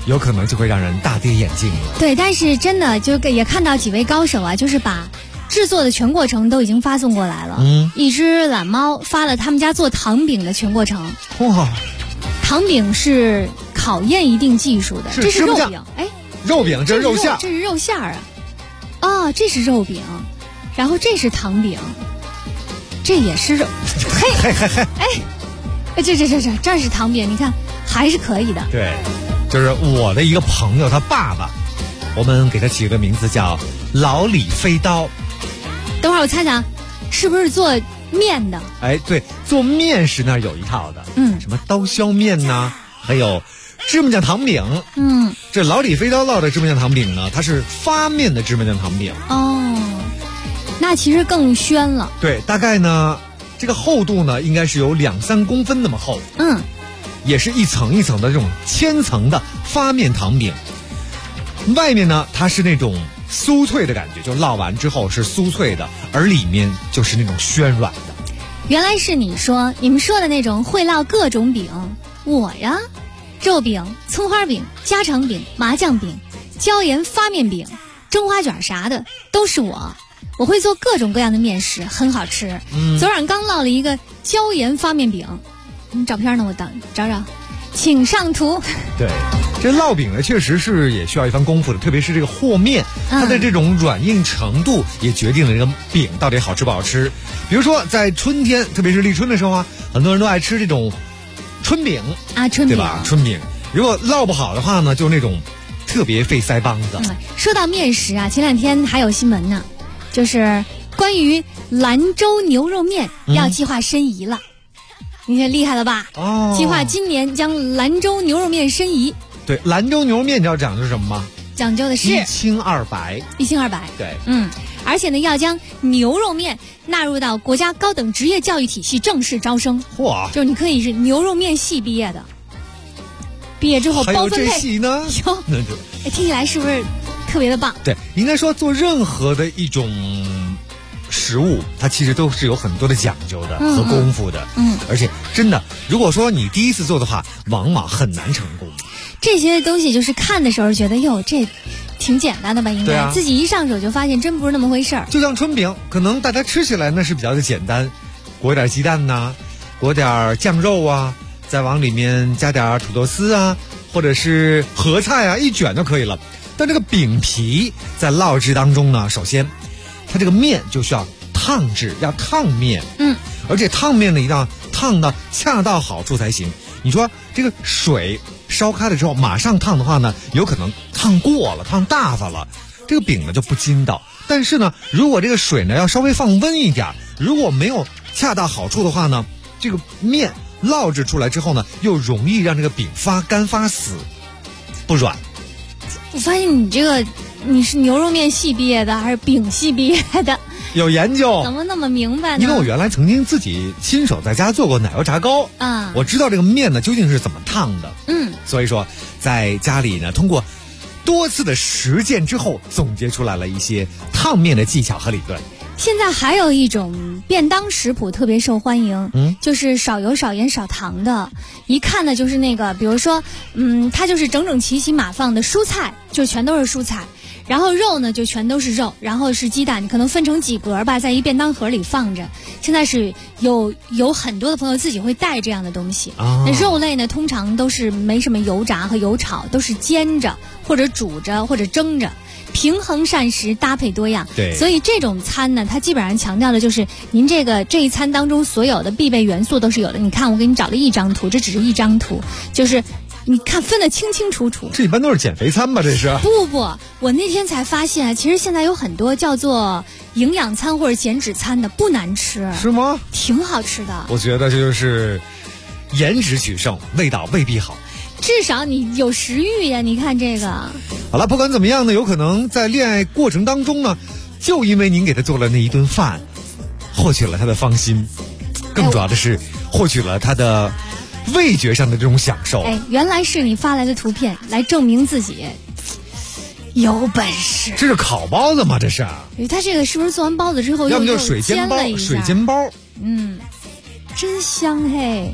有可能就会让人大跌眼镜了。 对，但是真的就也看到几位高手啊，就是把制作的全过程都已经发送过来了。一只懒猫发了他们家做糖饼的全过程。 哇， 糖饼是考验一定技术的，这是肉饼。哎， 肉饼，这是肉馅儿， 这是肉馅儿啊。哦，这是肉饼，然后这是糖饼，这也是肉。嘿，哎，这是糖饼，你看还是可以的。 对，就是我的一个朋友，他爸爸，我们给他起个名字叫老李飞刀。 等会儿我猜猜，是不是做面的？ 哎，对，做面食那有一套的。什么刀削面呐，还有芝麻酱糖饼。这老李飞刀烙的芝麻酱糖饼呢，它是发面的芝麻酱糖饼。 哦，那其实更宣了。 对，大概呢，这个厚度呢，应该是有2-3公分那么厚。也是一层一层的这种千层的发面糖饼。外面呢，它是那种酥脆的感觉，就烙完之后是酥脆的，而里面就是那种暄软的。 原来是你们说的那种会烙各种饼。我呀，肉饼、葱花饼、家常饼、麻酱饼、椒盐发面饼、蒸花卷啥的都是我会做各种各样的面食，很好吃。昨晚刚烙了一个椒盐发面饼，照片呢，我找找，请上图。 对，这烙饼呢，确实是也需要一番功夫的，特别是这个和面，它的这种软硬程度也决定了这个饼到底好吃不好吃。比如说在春天，特别是立春的时候啊，很多人都爱吃这种春饼啊，春饼对吧？春饼如果烙不好的话呢，就那种特别费腮帮子。 说到面食啊，前2天还有新闻呢，就是关于兰州牛肉面要计划申遗了。你看厉害了吧？计划今年将兰州牛肉面申遗。 对，兰州牛肉面你知道讲究什么吗？ 讲究的是一清二白。对， 而且呢，要将牛肉面纳入到国家高等职业教育体系正式招生。 嚯！ 就是你可以是牛肉面系毕业的，毕业之后包分配。 还有这系呢？ 听起来是不是特别的棒？ 对，应该说做任何的一种食物，它其实都是有很多的讲究的和功夫的。而且真的，如果说你第一次做的话，往往很难成功。 这些东西就是看的时候觉得哟，这挺简单的吧？应该、自己一上手就发现真不是那么回事儿。 就像春饼，可能大家吃起来呢是比较的简单，裹点鸡蛋呐，裹点酱肉啊，再往里面加点土豆丝啊，或者是合菜啊，一卷就可以了。但这个饼皮在烙制当中呢，首先它这个面就需要烫制，要烫面。而且烫面呢一定要烫到恰到好处才行。你说这个水烧开了之后马上烫的话呢，有可能烫过了，烫大发了，这个饼呢就不筋道。但是呢，如果这个水呢要稍微放温一点，如果没有恰到好处的话呢，这个面烙制出来之后呢，又容易让这个饼发干发死，不软。 我发现你是牛肉面系毕业的还是饼系毕业的？ 有研究， 怎么那么明白呢？ 因为我原来曾经自己亲手在家做过奶油炸糕啊，我知道这个面呢究竟是怎么烫的。所以说在家里呢，通过多次的实践之后，总结出来了一些烫面的技巧和理论。 现在还有一种便当食谱特别受欢迎，就是少油少盐少糖的。一看呢就是那个，比如说它就是整整齐齐码放的蔬菜，就全都是蔬菜，然后肉呢就全都是肉，然后是鸡蛋，你可能分成几格吧，在一便当盒里放着。现在是有很多的朋友自己会带这样的东西。那肉类呢通常都是没什么油炸和油炒，都是煎着或者煮着或者蒸着，平衡膳食，搭配多样。 对， 所以这种餐呢，它基本上强调的就是您这一餐当中所有的必备元素都是有的。你看，我给你找了一张图，这只是一张图，就是你看分得清清楚楚。 这一般都是减肥餐吧？这是？ 不，我那天才发现，其实现在有很多叫做营养餐或者减脂餐的，不难吃。 是吗？ 挺好吃的。 我觉得这就是颜值取胜，味道未必好。 至少你有食欲呀！你看这个。 好了，不管怎么样呢，有可能在恋爱过程当中呢，就因为您给他做了那一顿饭，获取了他的芳心，更主要的是获取了他的味觉上的这种享受。 原来是你发来的图片来证明自己有本事。 这是烤包子吗？这是？ 他这个是不是做完包子之后要么就是水煎包？水煎包， 真香嘿。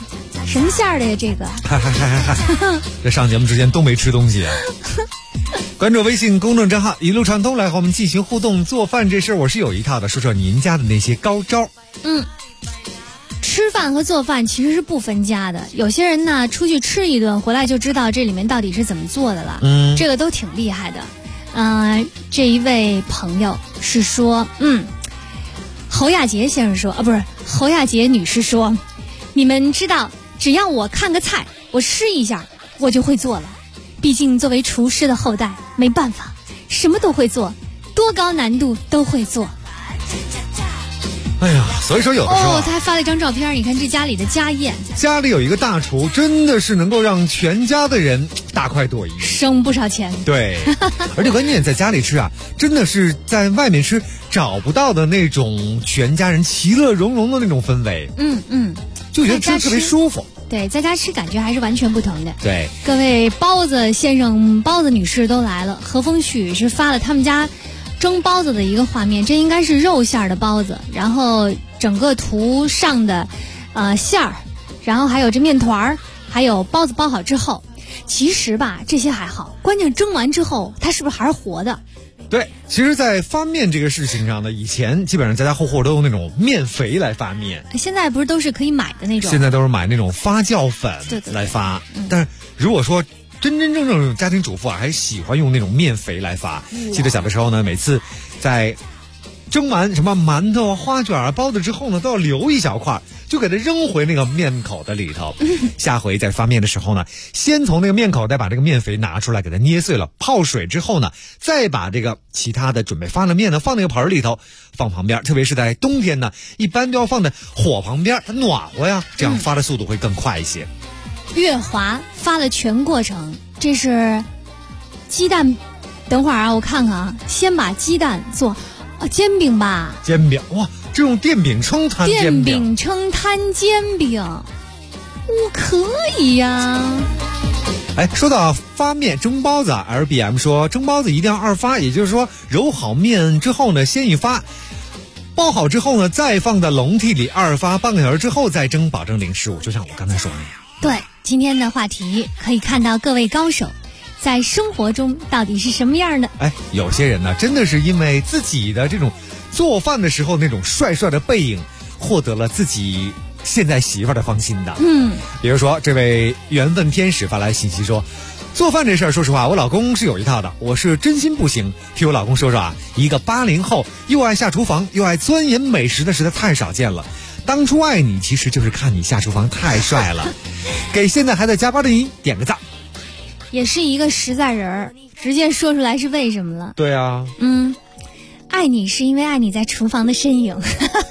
什么馅儿的呀？这个？ 这上节目之前都没吃东西啊。关注微信公众账号一路畅通，来和我们进行互动。做饭这事儿我是有一套的，说说您家的那些高招。 吃饭和做饭其实是不分家的，有些人呢出去吃一顿回来就知道这里面到底是怎么做的了，这个都挺厉害的。这一位朋友是说，侯亚杰先生说，不是侯亚杰女士说，你们知道，只要我看个菜，我吃一下，我就会做了。毕竟作为厨师的后代，没办法，什么都会做，多高难度都会做。 哎呀，所以说有的时候他还发了一张照片，你看这家里的家宴， 家里有一个大厨，真的是能够让全家的人大快朵颐， 省不少钱。 对，而且关键在家里吃啊，真的是在外面吃找不到的那种全家人其乐融融的那种氛围。就觉得吃特别舒服。 对，在家吃感觉还是完全不同的。 对， 各位包子先生、包子女士都来了。何风旭是发了他们家蒸包子的一个画面，这应该是肉馅的包子，然后整个涂上的馅儿，然后还有这面团儿，还有包子包好之后，其实吧这些还好，关键蒸完之后它是不是还是活的？ 对，其实在发面这个事情上呢，以前基本上家家户户都用那种面肥来发面， 现在不是都是可以买的那种， 现在都是买那种发酵粉来发。但是如果说真正家庭主妇啊，还喜欢用那种面肥来发。记得小的时候呢，每次在蒸完什么馒头啊、花卷啊、包子之后呢，都要留一小块，就给它扔回那个面口的里头。下回在发面的时候呢，先从那个面口袋把这个面肥拿出来，给它捏碎了，泡水之后呢，再把这个其他的准备发的面呢放那个盆里头，放旁边。特别是在冬天呢，一般都要放在火旁边，它暖和呀，这样发的速度会更快一些。 月华发了全过程，这是鸡蛋。等会儿啊，我看看啊，先把鸡蛋做。煎饼吧， 煎饼哇，这种电饼铛摊煎饼， 电饼铛摊煎饼，可以呀。 说到发面蒸包子，LBM 说蒸包子一定要二发，也就是说揉好面之后呢，先一发，包好之后呢，再放在笼屉里二发，半个小时之后再蒸，保证零失误。就像我刚才说的那样。 对，今天的话题可以看到各位高手在生活中到底是什么样的？ 有些人呢，真的是因为自己的这种做饭的时候那种帅帅的背影，获得了自己现在媳妇儿的芳心的。比如说这位缘分天使发来信息说，做饭这事儿，说实话，我老公是有一套的，我是真心不行。替我老公说说啊，一个80后又爱下厨房又爱钻研美食的，实在太少见了。当初爱你，其实就是看你下厨房太帅了。给现在还在加班的你点个赞。 也是一个实在人儿，直接说出来是为什么了。 对啊， 爱你是因为爱你在厨房的身影。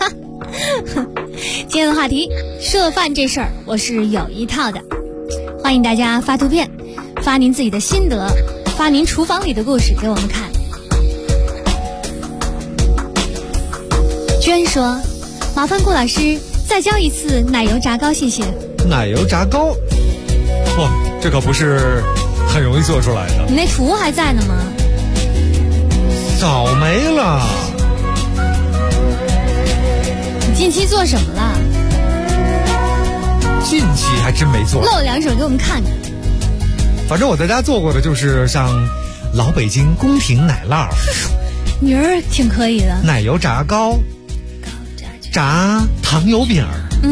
今天的话题，做饭这事儿我是有一套的，欢迎大家发图片，发您自己的心得，发您厨房里的故事给我们看。娟说，麻烦顾老师再教一次奶油炸糕，谢谢。 奶油炸糕，哇，这可不是很容易做出来的。 你那图还在呢吗？ 早没了。 你近期做什么了？ 近期还真没做。 露两手给我们看看。 反正我在家做过的就是像老北京宫廷奶酪， 女儿挺可以的。 奶油炸糕，炸糖油饼，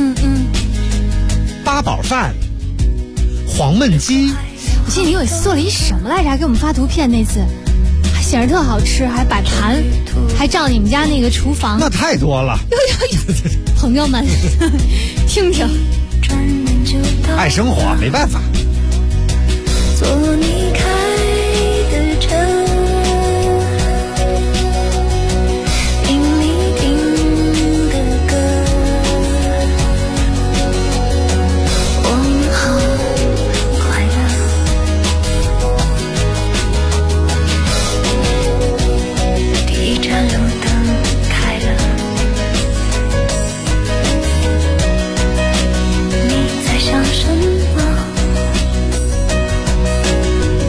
八宝饭，黄焖鸡。 我记得你有一次做了一什么来着，还给我们发图片，那次还显得特好吃，还摆盘，还照你们家那个厨房。 那太多了。 朋友们听听， 爱生活没办法。 做你开的车，听你听的歌，我们好快乐。第一盏路灯开了，你在想什么？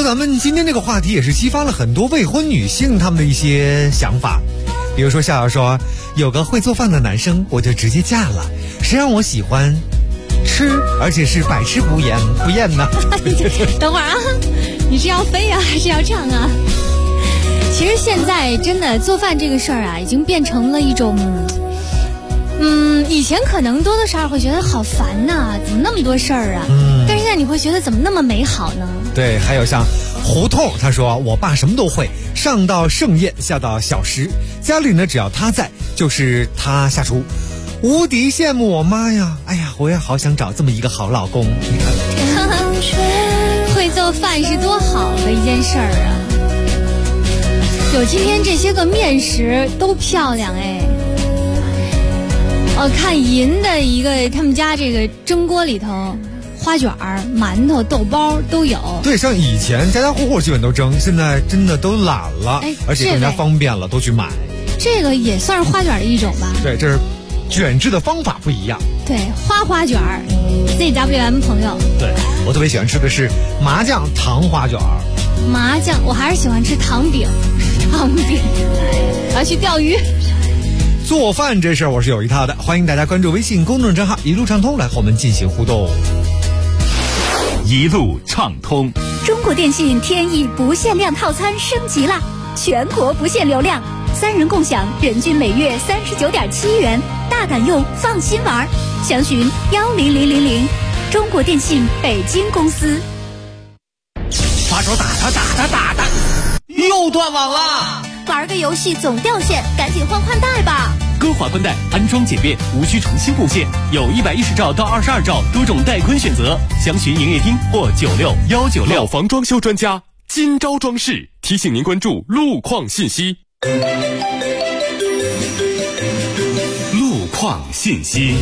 咱们今天这个话题也是激发了很多未婚女性她们的一些想法。比如说夏瑶说，有个会做饭的男生我就直接嫁了，谁让我喜欢吃，而且是百吃不厌呢。 等会儿啊，你是要飞啊还是要唱啊？其实现在真的做饭这个事儿啊，已经变成了一种以前可能多多少少会觉得好烦呐，怎么那么多事儿啊？但是现在你会觉得怎么那么美好呢？ 对，还有像胡同，他说我爸什么都会，上到盛宴，下到小食，家里呢只要他在，就是他下厨，无敌羡慕我妈呀！哎呀，我也好想找这么一个好老公。你看， 会做饭是多好的一件事儿啊！有今天这些个面食都漂亮哎。看银的一个他们家这个蒸锅里头，花卷儿、馒头、豆包都有。 对，像以前家家户户基本都蒸，现在真的都懒了，而且更加方便了，都去买。 这个也算是花卷的一种吧？ 对，这是卷制的方法不一样。 对，花卷儿 ，ZWM 朋友。 对，我特别喜欢吃的是麻酱糖花卷儿。 麻酱，我还是喜欢吃糖饼。我要去钓鱼。 做饭这事儿我是有一套的，欢迎大家关注微信公众账号一路畅通来和我们进行互动。 一路畅通， 中国电信天翼不限量套餐升级啦，全国不限流量，3人共享，人均每月39.7元，大胆用，放心玩。详询10000，中国电信北京公司。 发手打他，又断网了。 玩个游戏总掉线，赶紧换宽带吧。 歌华宽带安装简便，无需重新布线，有110兆到22兆多种带宽选择，详询营业厅或96196。 老房装修专家金招装饰提醒您关注路况信息。路况信息。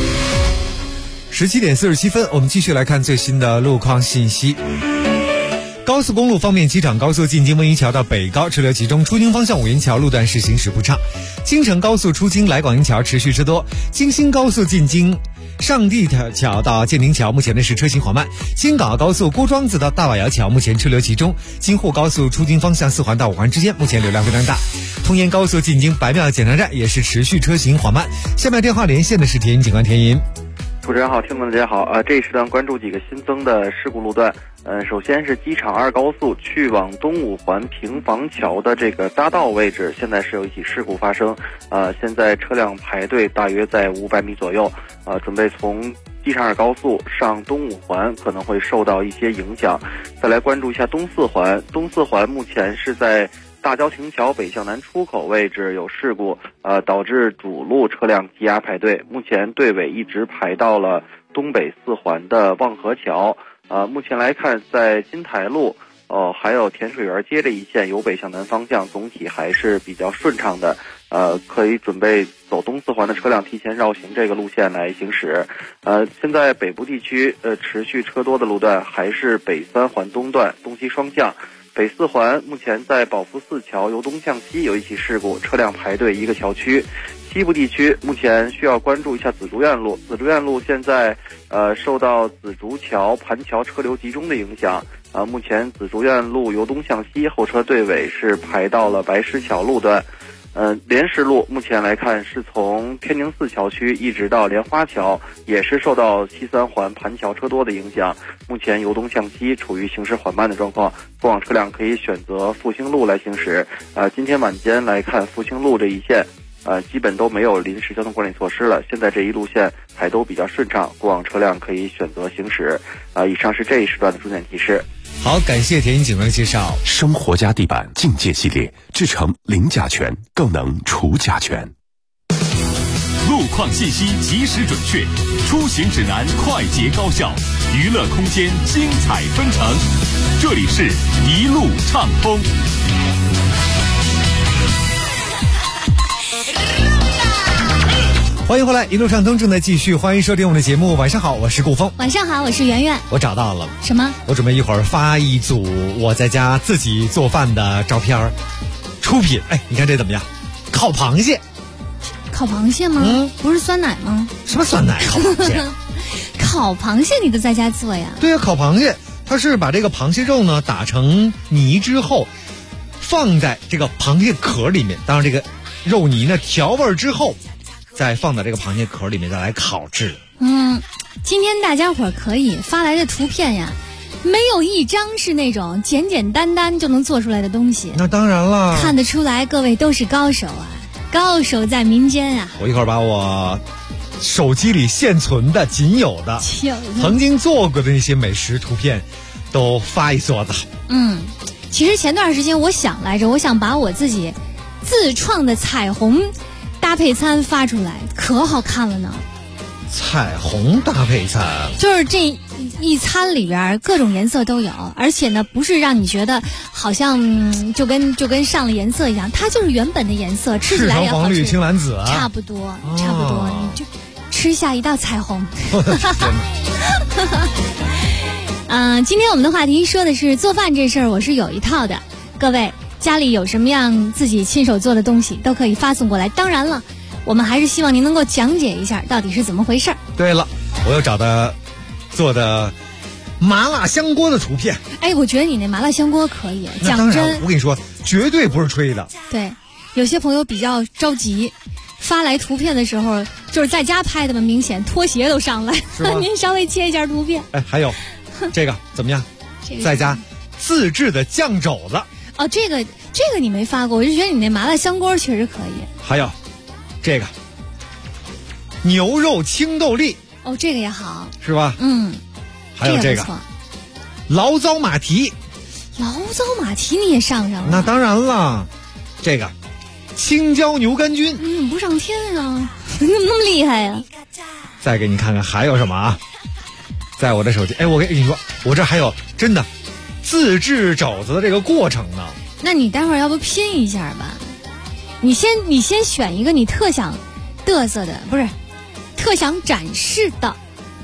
17点47分，我们继续来看最新的路况信息。高速公路方面，机场高速进京温榆桥到北高车流集中，出京方向五云桥路段是行驶不畅。京承高速出京来广营桥持续车多。京新高速进京上地桥到建宁桥目前呢是车行缓慢。京港澳高速郭庄子到大瓦窑桥目前车流集中。京沪高速出京方向4环到5环之间目前流量非常大。通燕高速进京白庙检查站也是持续车行缓慢。下面电话连线的是田银警官田银。 主持人好，听众大家好，这一时段关注几个新增的事故路段。首先是机场2高速去往东五环平房桥的这个匝道位置，现在是有一起事故发生，现在车辆排队大约在500米左右，准备从机场2高速上东五环可能会受到一些影响。再来关注一下东四环，东四环目前是在大郊亭桥北向南出口位置有事故，导致主路车辆积压排队，目前队尾一直排到了东北4环的望河桥。目前来看，在金台路还有甜水园街这一线由北向南方向总体还是比较顺畅的，可以准备走东四环的车辆提前绕行这个路线来行驶。现在北部地区持续车多的路段还是北3环东段东西双向。北4环目前在宝福寺桥由东向西有一起事故，车辆排队一个桥区。西部地区目前需要关注一下紫竹院路，紫竹院路现在受到紫竹桥盘桥车流集中的影响，目前紫竹院路由东向西后车队尾是排到了白石桥路段。莲石路目前来看是从天宁寺桥区一直到莲花桥，也是受到西3环盘桥车多的影响，目前由东向西处于行驶缓慢的状况，过往车辆可以选择复兴路来行驶。今天晚间来看复兴路这一线基本都没有临时交通管理措施了，现在这一路线还都比较顺畅，过往车辆可以选择行驶。以上是这一时段的重点提示。 好，感谢田银警官的介绍。 生活家地板境界系列制成零甲醛，更能除甲醛。路况信息及时准确，出行指南快捷高效，娱乐空间精彩纷呈。这里是一路畅通。 欢迎回来，一路畅通正在继续，欢迎收听我们的节目。晚上好，我是顾峰。 晚上好，我是圆圆。 我找到了什么？ 我准备一会儿发一组我在家自己做饭的照片出品。你看这怎么样？烤螃蟹。 烤螃蟹吗？不是酸奶吗？ 什么酸奶？烤螃蟹？ 烤螃蟹你都在家做呀？ 对呀，烤螃蟹。 它是把这个螃蟹肉呢打成泥之后，放在这个螃蟹壳里面，当然这个肉泥呢调味之后，再放到这个螃蟹壳里面再来烤制。 今天大家伙儿可以发来的图片呀，没有一张是那种简简单单就能做出来的东西。 那当然了， 看得出来各位都是高手啊，高手在民间啊。 我一会儿把我手机里现存的仅有的曾经做过的那些美食图片都发一撮子。 其实前段时间我想来着，我想把我自己自创的彩虹搭配餐发出来，可好看了呢。 彩虹搭配餐就是这一餐里边各种颜色都有，而且呢不是让你觉得好像就跟上了颜色一样，它就是原本的颜色，吃起来也好吃。 赤橙黄绿青蓝紫啊， 差不多，你就吃下一道彩虹。今天我们的话题说的是做饭这事儿，我是有一套的。各位家里有什么样自己亲手做的东西都可以发送过来，当然了，我们还是希望您能够讲解一下到底是怎么回事。 对了，我又找到做的麻辣香锅的图片。 我觉得你那麻辣香锅可以，讲真， 我跟你说，绝对不是吹的。 对，有些朋友比较着急，发来图片的时候就是在家拍的嘛，明显拖鞋都上来。您稍微切一下图片。 还有这个怎么样？在家自制的酱肘子。 这个你没发过，我就觉得你那麻辣香锅确实可以。 还有这个牛肉青豆粒。 这个也好， 是吧？还有这个醪糟马蹄。 醪糟马蹄你也上了？ 那当然了，这个青椒牛肝菌。 你怎么不上天啊？你怎么那么厉害呀？ 再给你看看还有什么啊？在我的手机，我跟你说，我这还有真的自制肘子的这个过程呢。 那你待会儿要不拼一下吧？你先选一个你特想嘚瑟的，不是特想展示的。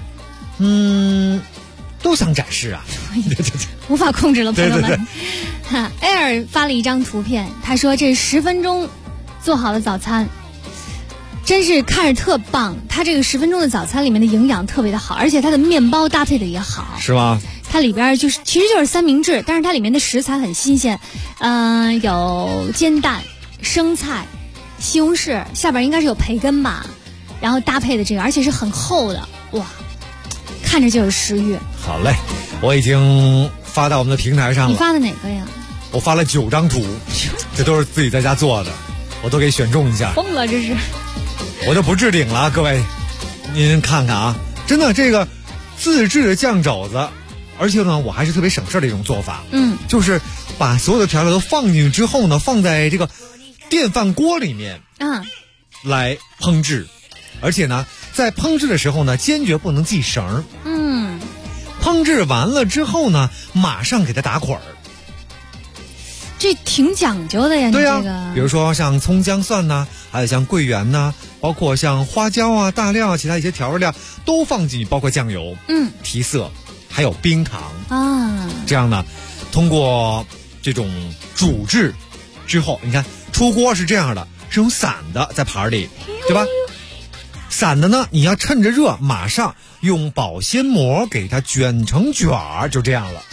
都想展示啊。 无法控制了，朋友们。Air 发了一张图片，他说这10分钟做好了早餐，真是看着特棒。他这个10分钟的早餐里面的营养特别的好，而且他的面包搭配的也好， 是吗？ 它里边其实就是三明治，但是它里面的食材很新鲜，有煎蛋、生菜、西红柿，下边应该是有培根吧，然后搭配的这个，而且是很厚的，哇，看着就有食欲。 好嘞，我已经发到我们的平台上了。 你发的哪个呀？ 我发了9张图，这都是自己在家做的，我都给选中一下。 疯了，这是。 我就不置顶了，各位，您看看啊，真的这个自制的酱肘子。而且呢，我还是特别省事的一种做法，就是把所有的调料都放进去之后呢，放在这个电饭锅里面，来烹制，而且呢，在烹制的时候呢，坚决不能系绳，烹制完了之后呢，马上给它打捆儿， 这挺讲究的呀。 对呀， 你这个比如说像葱姜蒜呐，还有像桂圆呐，包括像花椒啊、大料啊，其他一些调味料都放进去，包括酱油，提色。还有冰糖啊，这样呢，通过这种煮制之后，你看出锅是这样的，是用散的在盘里，对吧？散的呢，你要趁着热，马上用保鲜膜给它卷成卷儿，就这样了。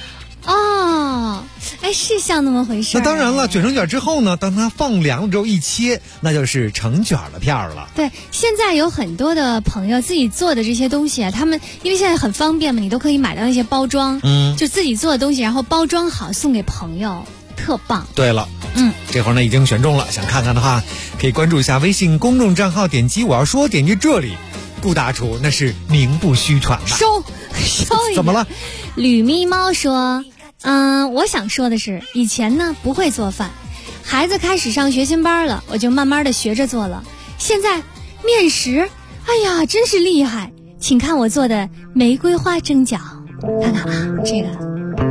是像那么回事。 那当然了，卷成卷之后呢，当它放凉了之后一切，那就是成卷的片儿了。 对，现在有很多的朋友自己做的这些东西啊，他们因为现在很方便嘛，你都可以买到那些包装，就自己做的东西，然后包装好送给朋友，特棒。 对了，这会儿呢已经选中了，想看看的话，可以关注一下微信公众账号，点击我要说，点击这里，顾大厨那是名不虚传的。 收一下。 怎么了？ 吕咪猫说。我想说的是，以前呢不会做饭，孩子开始上学前班了，我就慢慢的学着做了。现在面食，哎呀，真是厉害！请看我做的玫瑰花蒸饺，看看啊，这个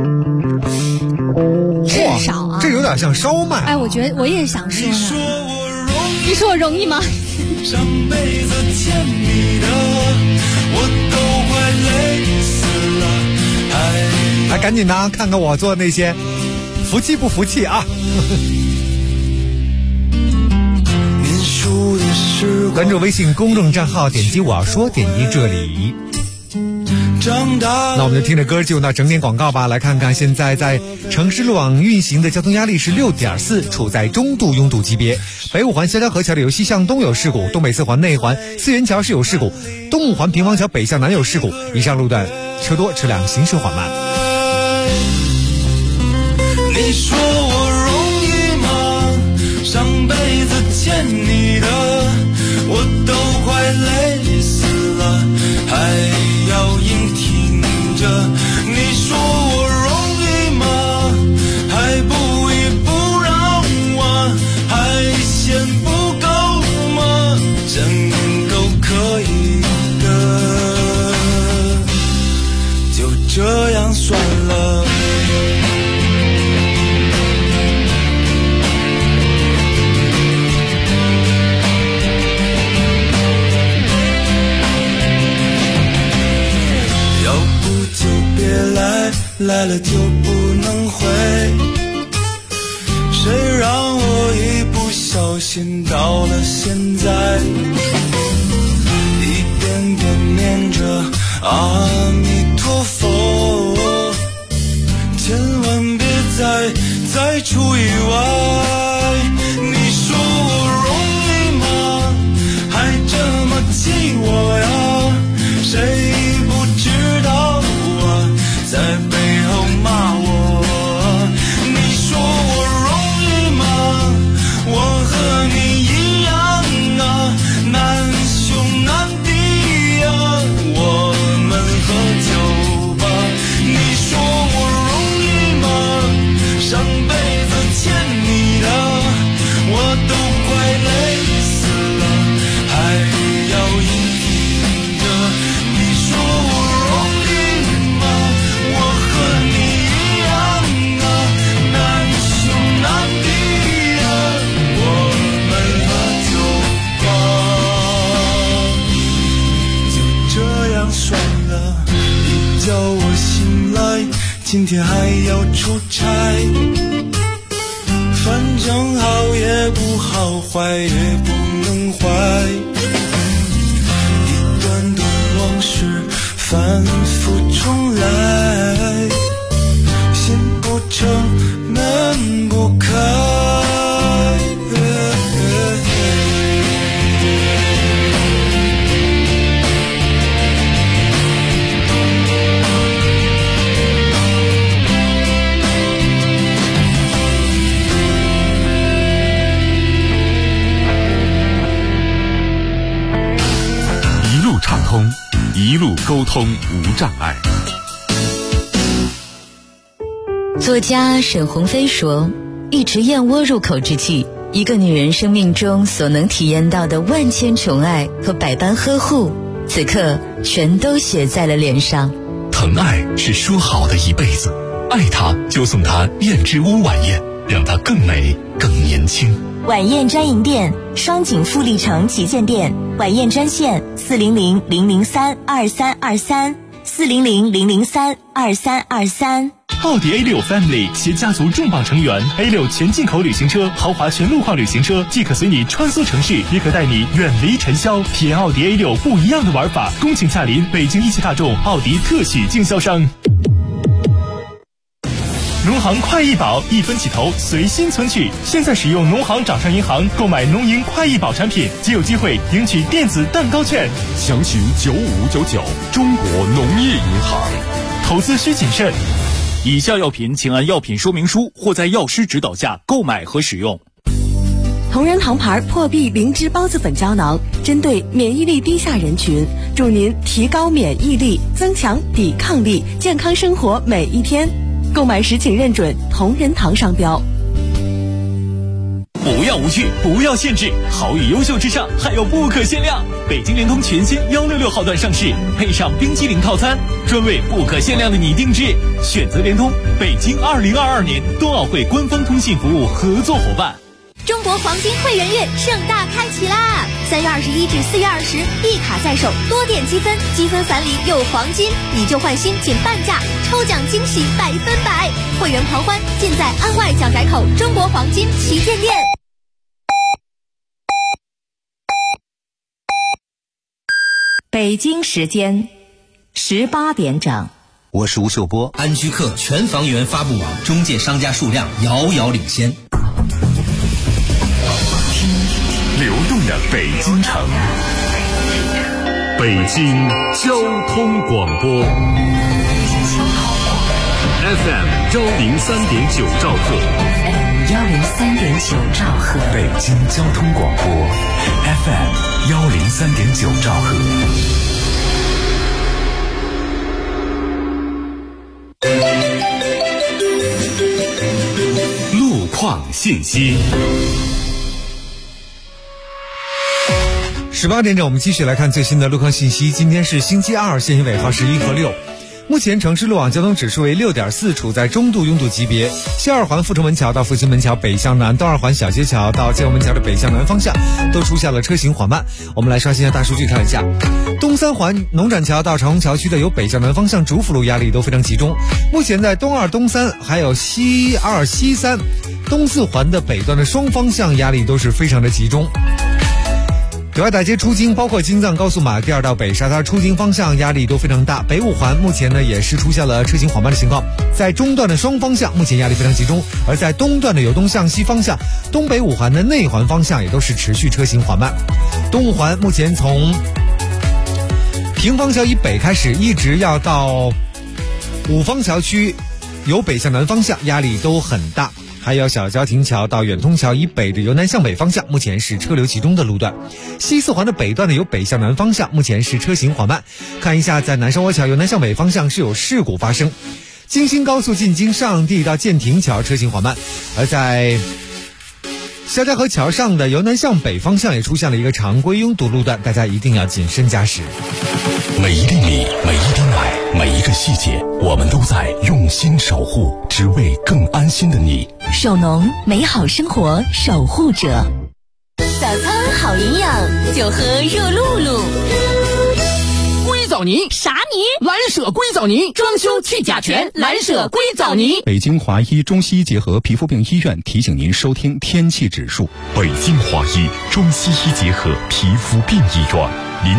至少啊， 这有点像烧麦。 我觉得我也想说呢。你说我容易吗？ 上辈子欠你的，我都快累死了。 来，赶紧的，看看我做的那些，服气不服气啊？关注微信公众账号，点击我要说，点击这里。 长大。 那我们就听着歌进入到整点广告吧。来看看现在在城市路网运行的交通压力是6.4，处在中度拥堵级别。北五环潇潇河桥的由西向东有事故，东北四环内环四元桥是有事故，东五环平房桥北向南有事故，以上路段车多，车辆行驶缓慢。 你说我容易吗？上辈子欠你的我都快累死了，还要硬挺着。你说我容易吗？还不依不让我，还嫌不够吗？真够可以的，就这样算了。来了就不能回，谁让我一不小心到了现在，一遍遍念着阿弥陀佛，千万别再出意外。你说我容易吗？还这么气我呀？谁不知道啊，在背后骂我。你说我容易吗？我和你一样啊，难兄难弟啊，我们喝酒吧。你说我容易吗？上辈子欠你的我都快累死了，还要硬挺着。你说我容易吗？我和你一样啊，难兄难弟啊，我们喝酒吧。就这样算了，一觉我醒来，今天还要出差，反正好也不好，坏也不能坏，一段段往事反复重来，心不诚门不开。 一路畅通，一路沟通无障碍。 作家沈鸿飞说，一池燕窝入口之际，一个女人生命中所能体验到的万千宠爱和百般呵护，此刻全都写在了脸上。 疼爱是说好的一辈子，爱她就送她燕之屋晚宴，让她更美更年轻。 晚宴专营店，双井富力城旗舰店，晚宴专线400-003-2323，400-003-2323。 奥迪 A6 Family 携家族重磅成员 A6 全进口旅行车、豪华全路况旅行车，既可随你穿梭城市，也可带你远离尘嚣，体验奥迪 A6 不一样的玩法。恭请驾临北京一汽大众奥迪特许经销商。农行快易保，1分起投，随心存取。现在使用农行掌上银行购买农银快易保产品，即有机会赢取电子蛋糕券。 详询9599，中国农业银行。 投资需谨慎。以下药品请按药品说明书或在药师指导下购买和使用。 同仁堂牌破壁灵芝孢子粉胶囊，针对免疫力低下人群，助您提高免疫力，增强抵抗力，健康生活每一天。购买时请认准同仁堂商标。 不要无趣，不要限制，好与优秀之上还有不可限量。北京联通全新166号段上市，配上冰激凌套餐，专为不可限量的你定制。选择联通，北京2022年冬奥会官方通信服务合作伙伴。 中国黄金会员月盛大开启啦！3月21至4月20，一卡在手，多点积分，积分返礼有黄金，以旧换新仅半价，抽奖惊喜100%，会员狂欢尽在安外蒋宅口中国黄金旗舰店。 北京时间 18点整。 我是吴秀波。 安居客全房源发布网中介商家数量遥遥领先。 听流动的北京城，北京交通广播 FM 103.9兆赫 103.9兆赫， 北京交通广播 FM 103.9兆赫。路况信息。 18点整，我们继续来看最新的路况信息。今天是星期二，限行尾号11和6。目前城市路网交通指数为6.4，处在中度拥堵级别。西二环阜成门桥到复兴门桥北向南，东二环小街桥到建国门桥的北向南方向都出现了车行缓慢。我们来刷新一下大数据看一下，东三环农展桥到长虹桥区的由北向南方向主辅路压力都非常集中。目前在东二、东三还有西二、西三、东四环的北段的双方向压力都是非常的集中。北外大街出京，包括京藏高速马第二道北沙滩出京方向压力都非常大。北五环目前呢也是出现了车行缓慢的情况，在中段的双方向目前压力非常集中，而在东段的由东向西方向，东北五环的内环方向也都是持续车行缓慢。东五环目前从平方桥以北开始，一直要到五方桥区，由北向南方向压力都很大。还有小郊亭桥到远通桥以北的由南向北方向，目前是车流集中的路段。西四环的北段的由北向南方向，目前是车行缓慢。看一下，在南山窝桥由南向北方向是有事故发生。京新高速进京上地到建亭桥车行缓慢，而在肖家河桥上的由南向北方向也出现了一个常规拥堵路段，大家一定要谨慎驾驶。 每一粒米，每一滴奶，每一个细节，我们都在用心守护，只为更安心的你。 手农，美好生活守护者。 早餐好营养，就喝热露露。 硅藻泥啥泥？ 蓝舍硅藻泥，装修去甲醛，蓝舍硅藻泥。 北京华医中西医结合皮肤病医院提醒您收听天气指数。 北京华医中西医结合皮肤病医院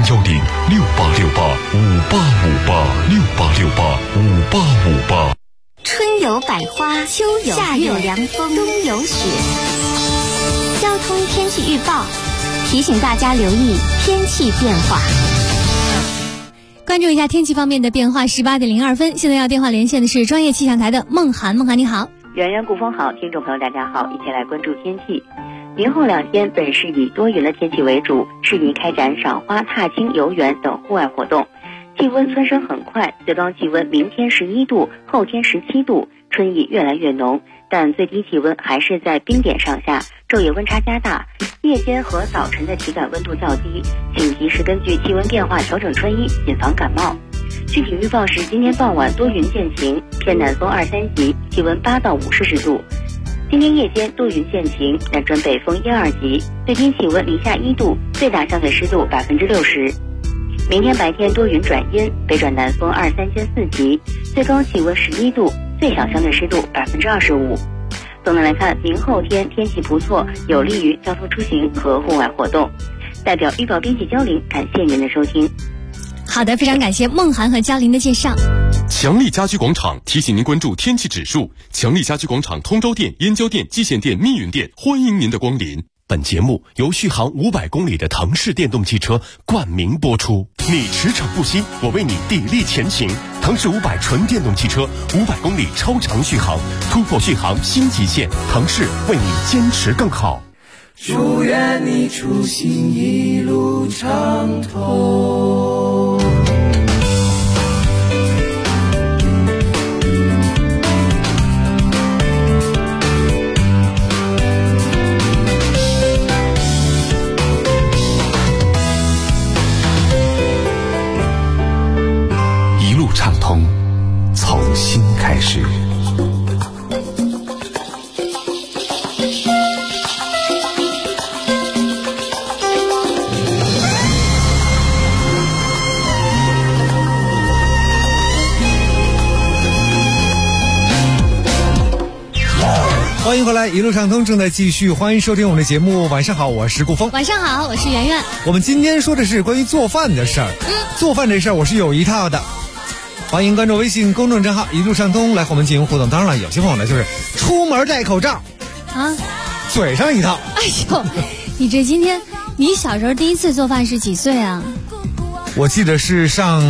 ，0106868586868685858。 春有百花，秋有夏有凉风，冬有雪。交通天气预报提醒大家留意天气变化。 关注一下天气方面的变化。18点02分，现在要电话连线的是专业气象台的孟涵。孟涵你好。 圆圆、顾风好，听众朋友大家好，一起来关注天气。明后2天本市以多云的天气为主，适宜开展赏花、踏青、游园等户外活动。气温蹿升很快，最高气温明天11度，后天17度，春意越来越浓，但最低气温还是在冰点上下，昼夜温差加大，夜间和早晨的体感温度较低，请及时根据气温变化调整穿衣，谨防感冒。具体预报是今天傍晚多云见晴，偏南风2-3级，气温8到5摄氏度。今天夜间多云见晴，南转北风1-2级，最低气温零下1度，最大相对湿度60%。明天白天多云转阴，北转南风2-3兼4级，最高气温11度，最小相对湿度25%。总的来看，明后天天气不错，有利于交通出行和户外活动。代表预报编辑焦玲，感谢您的收听。 好的，非常感谢孟涵和嘉玲的介绍。 强力家居广场提醒您关注天气指数。强力家居广场通州店、燕郊店、蓟县店、密云店欢迎您的光临。本节目由续航500公里的腾势电动汽车冠名播出。你驰骋不息，我为你砥砺前行。腾势500纯电动汽车，500公里超长续航，突破续航新极限。腾势为你坚持更好。 祝愿你出行一路畅通。 一路畅通，从新开始。 欢迎回来，一路畅通正在继续，欢迎收听我们的节目。晚上好，我是顾峰。 晚上好，我是圆圆。 我们今天说的是关于做饭的事儿。做饭这事儿我是有一套的。 欢迎关注微信公众账号一路畅通来和我们进行互动。当然了，有些朋友呢就是出门戴口罩啊， 嘴上一套。 哎呦，你小时候第一次做饭是几岁啊？ 我记得是上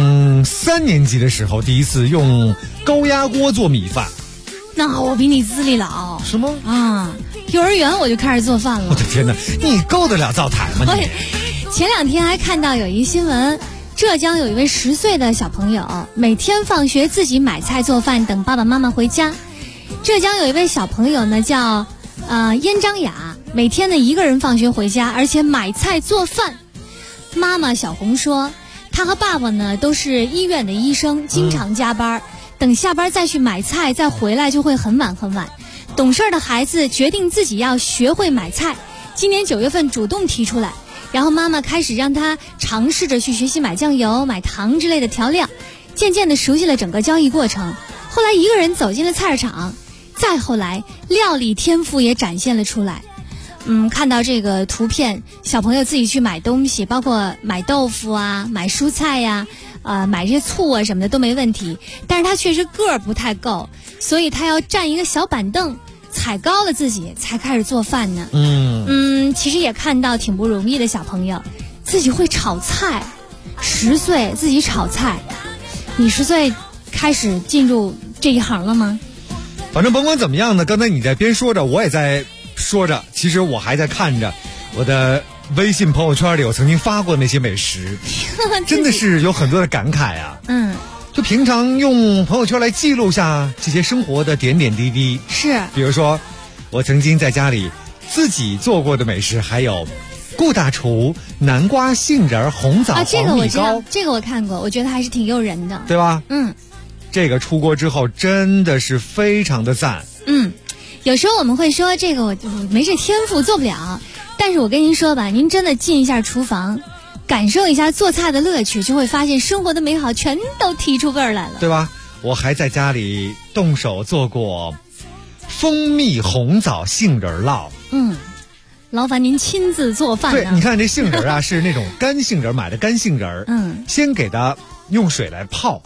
3年级的时候，第一次用高压锅做米饭。 那我比你资历老。 什么啊？幼儿园我就开始做饭了。 我的天哪，你够得了灶台吗你？ 前2天还看到有一新闻，浙江有一位10岁的小朋友，每天放学自己买菜做饭，等爸爸妈妈回家。浙江有一位小朋友呢，叫燕张雅，每天呢一个人放学回家，而且买菜做饭。妈妈小红说，她和爸爸呢都是医院的医生，经常加班，等下班再去买菜，再回来就会很晚很晚。懂事的孩子决定自己要学会买菜，今年9月份主动提出来，然后妈妈开始让他尝试着去学习买酱油、买糖之类的调料，渐渐地熟悉了整个交易过程。后来一个人走进了菜市场，再后来料理天赋也展现了出来。看到这个图片，小朋友自己去买东西，包括买豆腐啊、买蔬菜呀、买这些醋啊什么的都没问题，但是他确实个儿不太够，所以他要站一个小板凳，踩高了自己才开始做饭呢。其实也看到挺不容易的小朋友，自己会炒菜，10岁自己炒菜。你10岁开始进入这一行了吗？ 反正甭管怎么样呢，刚才你在边说着，我也在说着，其实我还在看着我的微信朋友圈里我曾经发过那些美食，真的是有很多的感慨啊。就平常用朋友圈来记录下这些生活的点点滴滴。 是， 比如说我曾经在家里自己做过的美食，还有顾大厨南瓜杏仁红枣这个黄米糕， 这个我看过，我觉得还是挺诱人的， 对吧？这个出锅之后真的是非常的赞。 有时候我们会说这个我没这天赋做不了，但是我跟您说吧，您真的进一下厨房，感受一下做菜的乐趣，就会发现生活的美好全都提出味儿来了， 对吧？我还在家里动手做过蜂蜜红枣杏仁酪。 劳烦您亲自做饭呢。 对，你看这杏仁啊，是那种干杏仁，买的干杏仁，先给它用水来泡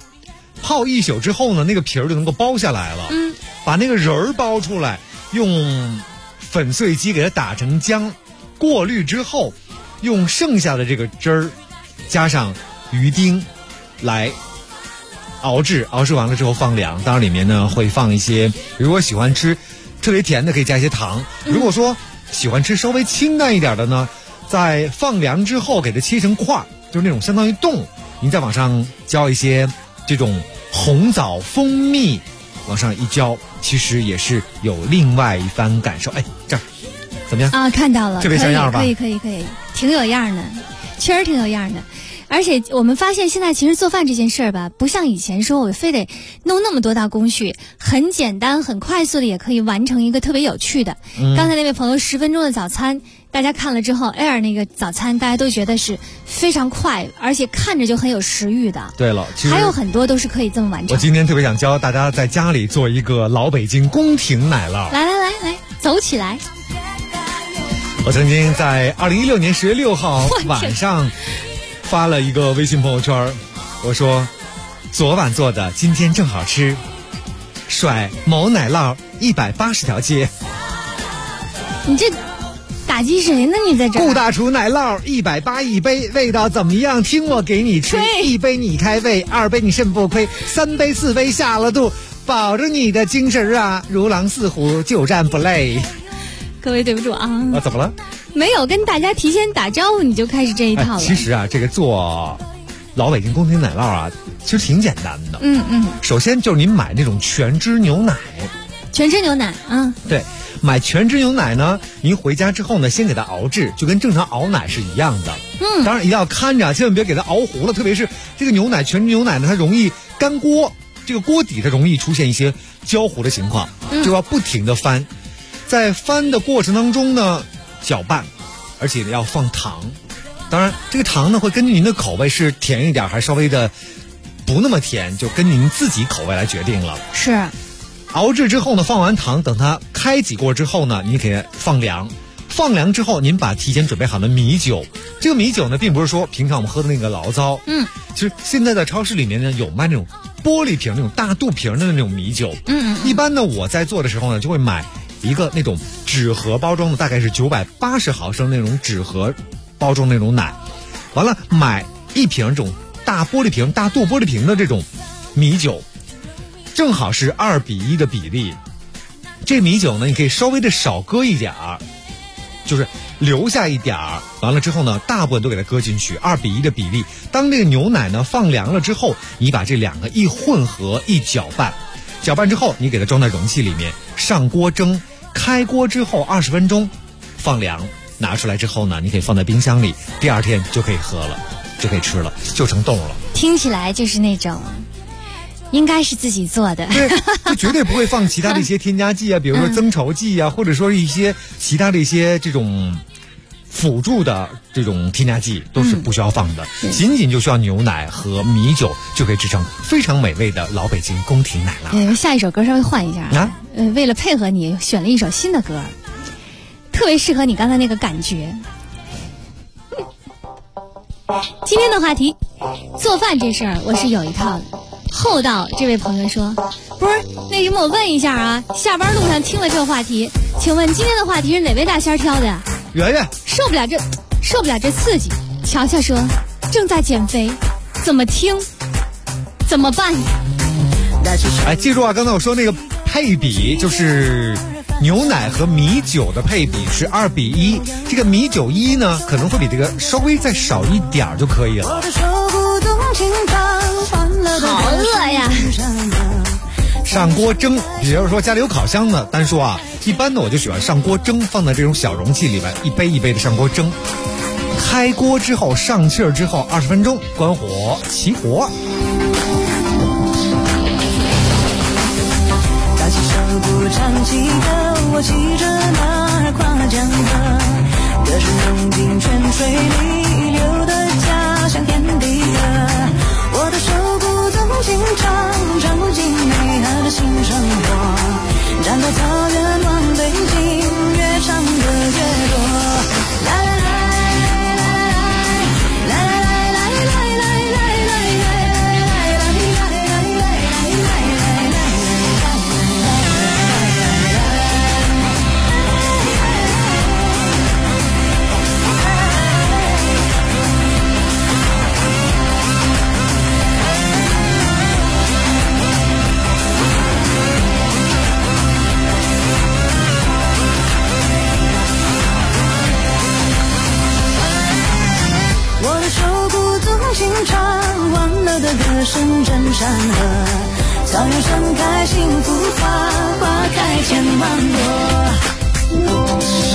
1宿之后呢，那个皮儿就能够剥下来了。把那个仁儿剥出来，用粉碎机给它打成浆，过滤之后，用剩下的这个汁儿加上鱼丁来熬制完了之后放凉。当然里面呢会放一些，如果喜欢吃特别甜的可以加一些糖，如果说喜欢吃稍微清淡一点的呢，在放凉之后给它切成块，就是那种相当于冻，您再往上浇一些这种红枣蜂蜜，往上一浇，其实也是有另外一番感受。这儿怎么样啊？看到了， 特别像样吧？ 可以，挺有样的，确实挺有样的。而且我们发现现在其实做饭这件事儿吧，不像以前说我非得弄那么多道工序，很简单很快速的也可以完成一个特别有趣的。刚才那位朋友10分钟的早餐，大家看了之后 Air 那个早餐大家都觉得是非常快，而且看着就很有食欲的。 对了，其实还有很多都是可以这么完成。 我今天特别想教大家在家里做一个老北京宫廷奶酪。 来走起来。 我曾经在2016年10月6号晚上发了一个微信朋友圈，我说昨晚做的今天正好吃，甩某奶酪180条街。 你这打击谁呢？你在这顾大厨奶酪180一杯，味道怎么样？听我给你吹，1杯你开胃，2杯你肾不亏，3杯4杯下了肚，保着你的精神啊，如狼似虎，久战不累。 各位对不住啊！ 怎么了？ 没有跟大家提前打招呼你就开始这一套了。 其实啊，这个做老北京宫廷奶酪啊，其实挺简单的。首先就是您买那种全脂牛奶。 全脂牛奶， 对，买全脂牛奶呢，您回家之后呢，先给它熬制，就跟正常熬奶是一样的。当然一定要看着，千万别给它熬糊了。特别是这个牛奶，全脂牛奶呢，它容易干锅，这个锅底它容易出现一些焦糊的情况，就要不停的翻。在翻的过程当中呢，搅拌，而且要放糖。当然，这个糖呢会根据您的口味是甜一点，还是稍微的不那么甜，就根据您自己口味来决定了。 是。 熬制之后呢，放完糖，等它开几锅之后呢，你给它放凉。放凉之后，您把提前准备好的米酒，这个米酒呢，并不是说平常我们喝的那个醪糟。其实现在的超市里面呢有卖那种玻璃瓶那种大肚瓶的那种米酒。一般呢我在做的时候呢就会买一个那种纸盒包装的，大概是980毫升那种纸盒包装那种奶，完了买一瓶这种大玻璃瓶大肚玻璃瓶的这种米酒，正好是2:1的比例。这米酒呢你可以稍微的少搁一点儿，就是留下一点儿，完了之后呢大部分都给它搁进去，2:1的比例。当这个牛奶呢放凉了之后，你把这两个一混合一搅拌，搅拌之后你给它装在容器里面，上锅蒸，开锅之后20分钟放凉，拿出来之后呢你可以放在冰箱里，第2天就可以喝了，就可以吃了，就成冻了。 听起来就是那种应该是自己做的， 对，就绝对不会放其他的一些添加剂啊，比如说增稠剂啊，或者说一些其他的一些这种辅助的这种添加剂都是不需要放的，仅仅就需要牛奶和米酒就可以制成非常美味的老北京宫廷奶酪。 下一首歌稍微换一下啊，为了配合你选了一首新的歌，特别适合你刚才那个感觉。今天的话题，做饭这事儿我是有一套的。厚道这位朋友说，不是那什么，我问一下啊，下班路上听了这个话题，请问今天的话题是哪位大仙挑的呀？ 圆圆受不了这刺激。乔乔说正在减肥，怎么听怎么办？ 哎，记住啊，刚才我说那个配比就是牛奶和米酒的配比是2:1，这个米酒1呢可能会比这个稍微再少一点就可以了。 好饿呀！ 上锅蒸，比如说家里有烤箱的，单说啊，一般呢我就喜欢上锅蒸，放在这种小容器里面，一杯一杯的上锅蒸。开锅之后上气儿之后20分钟，关火起火。 打起手鼓唱起歌，我骑着马儿跨江河，歌声融进泉水里，流的家乡天地歌。我的手鼓纵情唱，唱尽美好的新生活。站在草原望北京，越唱歌越多。来来来。歌声震山河，草原盛开幸福花，花开千万朵。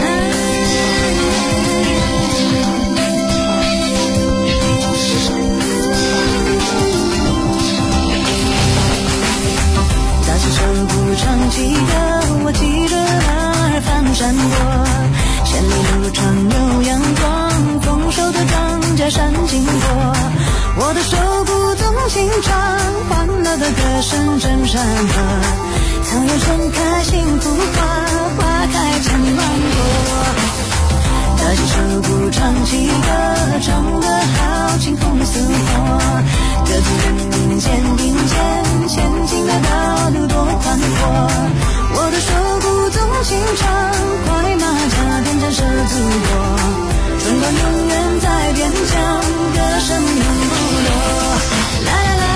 打起手鼓唱起歌，我骑着马儿翻山坡，千里路长有阳光，丰收的庄稼闪金波。我的手鼓纵情唱，欢乐的歌声震山河，草原盛开幸福花，花开千万朵。打起手鼓唱起歌，唱得好青红似火，各自人面肩并肩，前进的道路多宽阔。我的手鼓纵情唱，快马加鞭震慑祖国，春光永远在边疆，歌声永不落。来来来。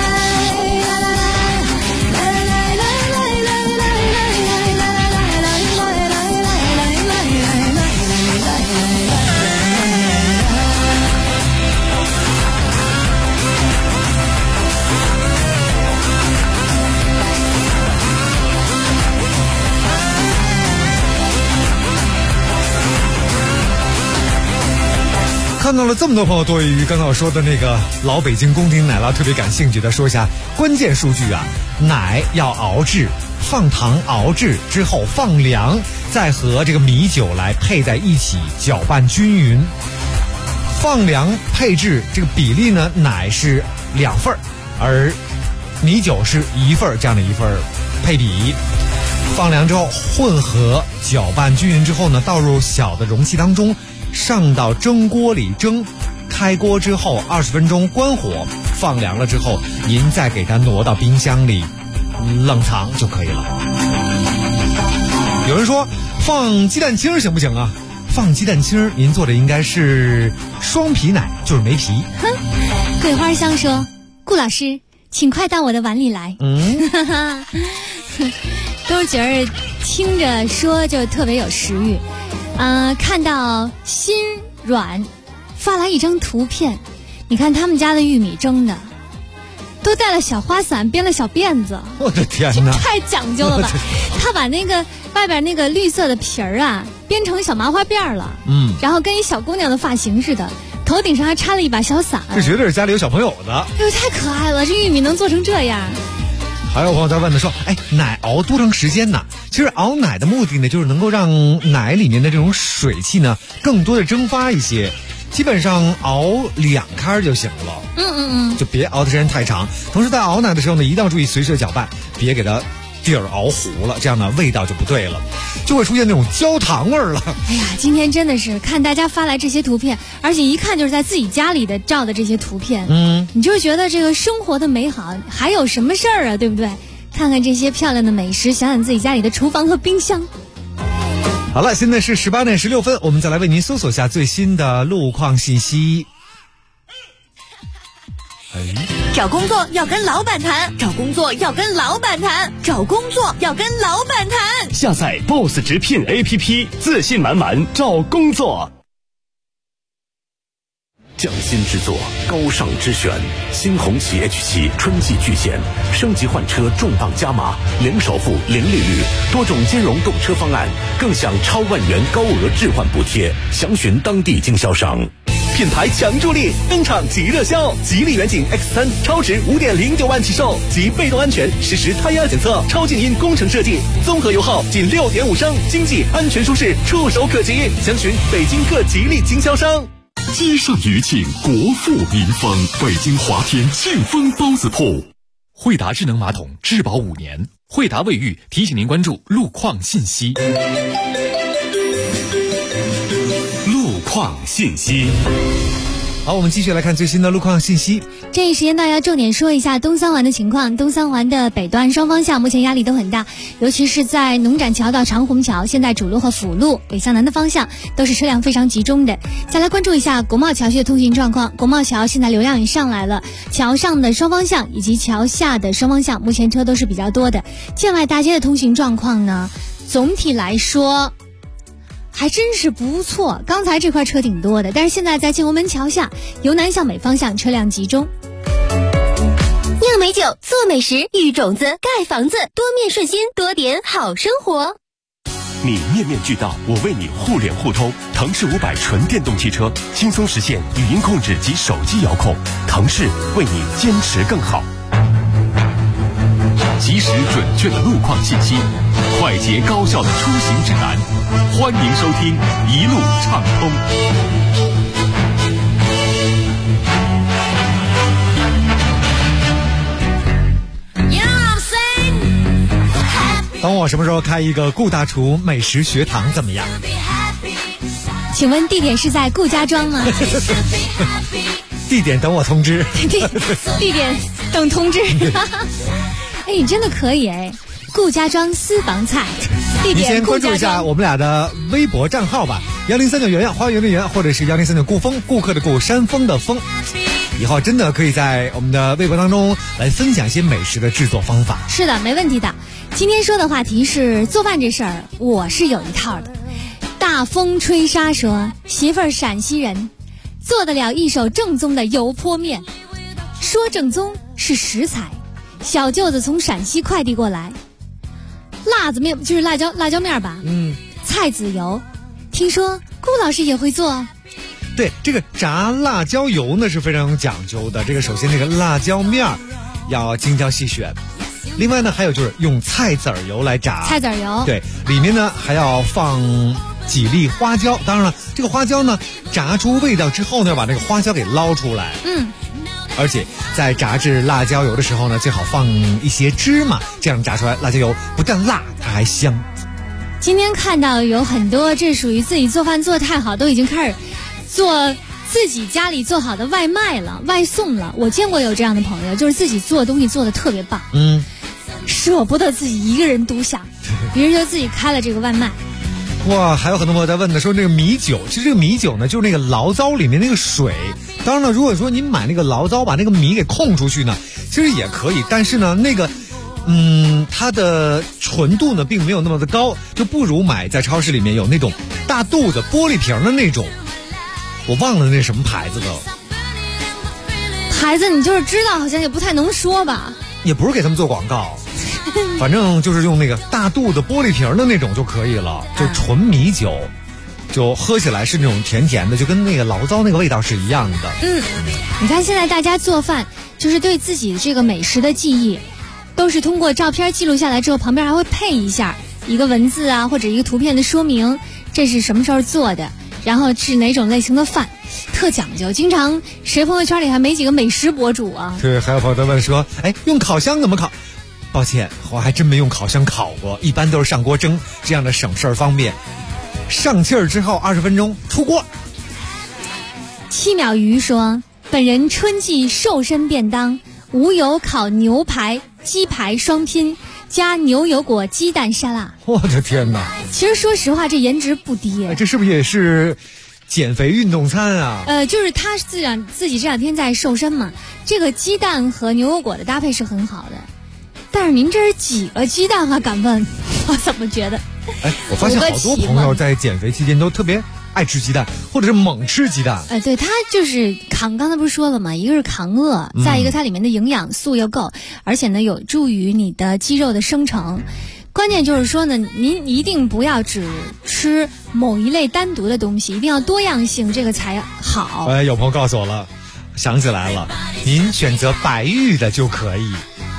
看到了这么多朋友对于刚才我说的那个老北京宫廷奶酪特别感兴趣的，说一下关键数据啊，奶要熬制，放糖熬制之后放凉，再和这个米酒来配在一起搅拌均匀。放凉配置这个比例呢，奶是2份，而米酒是1份，这样的一份配比。放凉之后混合搅拌均匀之后呢，倒入小的容器当中，上到蒸锅里蒸，开锅之后20分钟关火， 放凉了之后，您再给它挪到冰箱里冷藏就可以了。有人说放鸡蛋清行不行啊？放鸡蛋清，您做的应该是双皮奶，就是没皮。 哼，桂花香说，顾老师，请快到我的碗里来。都觉得听着说就特别有食欲。看到心软发来一张图片，你看他们家的玉米蒸的都带了小花伞，编了小辫子。 我的天哪， 太讲究了吧！他把那个外边那个绿色的皮儿啊编成小麻花辫了，然后跟一小姑娘的发型似的，头顶上还插了一把小伞。 这绝对是家里有小朋友的。 哎呦，太可爱了！这玉米能做成这样。 还有朋友在问的说，奶熬多长时间呢？其实熬奶的目的呢，就是能够让奶里面的这种水汽呢更多的蒸发一些，基本上熬2开就行了。就别熬的时间太长。同时在熬奶的时候呢，一定要注意随时搅拌，别给它底儿熬糊了，这样呢味道就不对了，就会出现那种焦糖味儿了。 哎呀，今天真的是看大家发来这些图片，而且一看就是在自己家里的照的这些图片，你就觉得这个生活的美好还有什么事儿啊，对不对？看看这些漂亮的美食，想想自己家里的厨房和冰箱。 好了，现在是18点16分，我们再来为您搜索下最新的路况信息。 找工作要跟老板谈，找工作要跟老板谈，找工作要跟老板谈。 下载 BOSS 直聘 APP， 自信满满找工作。匠心之作，高尚之选，新红旗 H7 春季巨献，升级换车重磅加码，零首付、零利率，多种兼容购车方案，更享超万元高额置换补贴，详询当地经销商。品牌强助力登场即热销，吉利远景 X3 超值5.09万起售，及被动安全实时胎压检测，超静音工程设计，综合油耗仅6.5升，经济安全舒适，触手可及。详询北京各吉利经销商。 街上余庆，国富民丰，北京华天庆丰包子铺。 惠达智能马桶质保5年，惠达卫浴提醒您关注路况信息。 路况信息。 好，我们继续来看最新的路况信息。 这一时间段要重点说一下东三环的情况。东三环的北端双方向目前压力都很大，尤其是在农展桥到长虹桥，现在主路和辅路北向南的方向都是车辆非常集中的。再来关注一下国贸桥区的通行状况。国贸桥现在流量也上来了，桥上的双方向以及桥下的双方向目前车都是比较多的。建外大街的通行状况呢，总体来说还真是不错，刚才这块车挺多的，但是现在在建国门桥下由南向北方向车辆集中。 酿美酒，做美食，育种子，盖房子，多面顺心，多点好生活。 你面面俱到，我为你互联互通。腾势500纯电动汽车，轻松实现语音控制及手机遥控。腾势为你坚持更好。及时准确的路况信息，快捷高效的出行指南。欢迎收听一路畅通。 等我什么时候开一个顾大厨美食学堂怎么样？ 请问地点是在顾家庄吗？ 地点等我通知。 地点等通知。哎，你真的可以哎！顾家庄私房菜，地点你先关注一下我们俩的微博账号吧，103.圆圆花园的圆，或者是103.顾风，顾客的顾，山峰的峰。以后真的可以在我们的微博当中来分享一些美食的制作方法。 是的，没问题的。今天说的话题是做饭这事儿，我是有一套的。大风吹沙说，媳妇儿陕西人，做得了一手正宗的油泼面。说正宗是食材，小舅子从陕西快递过来，辣子面就是辣椒面吧？菜籽油，听说顾老师也会做。 对，这个炸辣椒油呢是非常有讲究的。这个首先这个辣椒面要精挑细选，另外呢还有就是用菜籽油来炸。 菜籽油， 对，里面呢还要放几粒花椒。当然了，这个花椒呢炸出味道之后呢，把这个花椒给捞出来。而且在炸制辣椒油的时候呢，最好放一些芝麻，这样炸出来辣椒油不但辣，它还香。今天看到有很多这属于自己做饭做得太好，都已经开始做自己家里做好的外卖了、外送了。我见过有这样的朋友，就是自己做的东西做的特别棒，舍不得自己一个人独享，于是就自己开了这个外卖。 哇，还有很多朋友在问呢，说这个米酒，其实这个米酒呢，就是那个醪糟里面那个水。当然了，如果说您买那个醪糟，把那个米给控出去呢，其实也可以，但是呢，那个它的纯度呢并没有那么的高，就不如买在超市里面有那种大肚子玻璃瓶的那种，我忘了那什么牌子的牌子，你就是知道，好像也不太能说吧。 也不是给他们做广告，反正就是用那个大肚子玻璃瓶的那种就可以了，就纯米酒，就喝起来是那种甜甜的，就跟那个醪糟那个味道是一样的。 你看现在大家做饭，就是对自己这个美食的记忆，都是通过照片记录下来之后，旁边还会配一下一个文字啊，或者一个图片的说明，这是什么时候做的，然后是哪种类型的饭，特讲究。经常谁朋友圈里还没几个美食博主啊？ 对，还有朋友在问说，用烤箱怎么烤？抱歉，我还真没用烤箱烤过，一般都是上锅蒸，这样的省事儿方便。上气儿之后20分钟出锅。 7秒鱼说，本人春季瘦身便当，无油烤牛排、鸡排双拼加牛油果鸡蛋沙拉。 我的天哪！ 其实说实话，这颜值不低。 这是不是也是减肥运动餐啊？ 就是他自己这两天在瘦身嘛，这个鸡蛋和牛油果的搭配是很好的。但是您这是几个鸡蛋啊？敢问，我怎么觉得？ 我发现好多朋友在减肥期间都特别爱吃鸡蛋，或者是猛吃鸡蛋。 对，它就是刚才不是说了吗？一个是抗饿，再一个它里面的营养素又够，而且呢有助于你的肌肉的生成。关键就是说呢，您一定不要只吃某一类单独的东西，一定要多样性，这个才好。 有朋友告诉我了，想起来了，您选择白玉的就可以。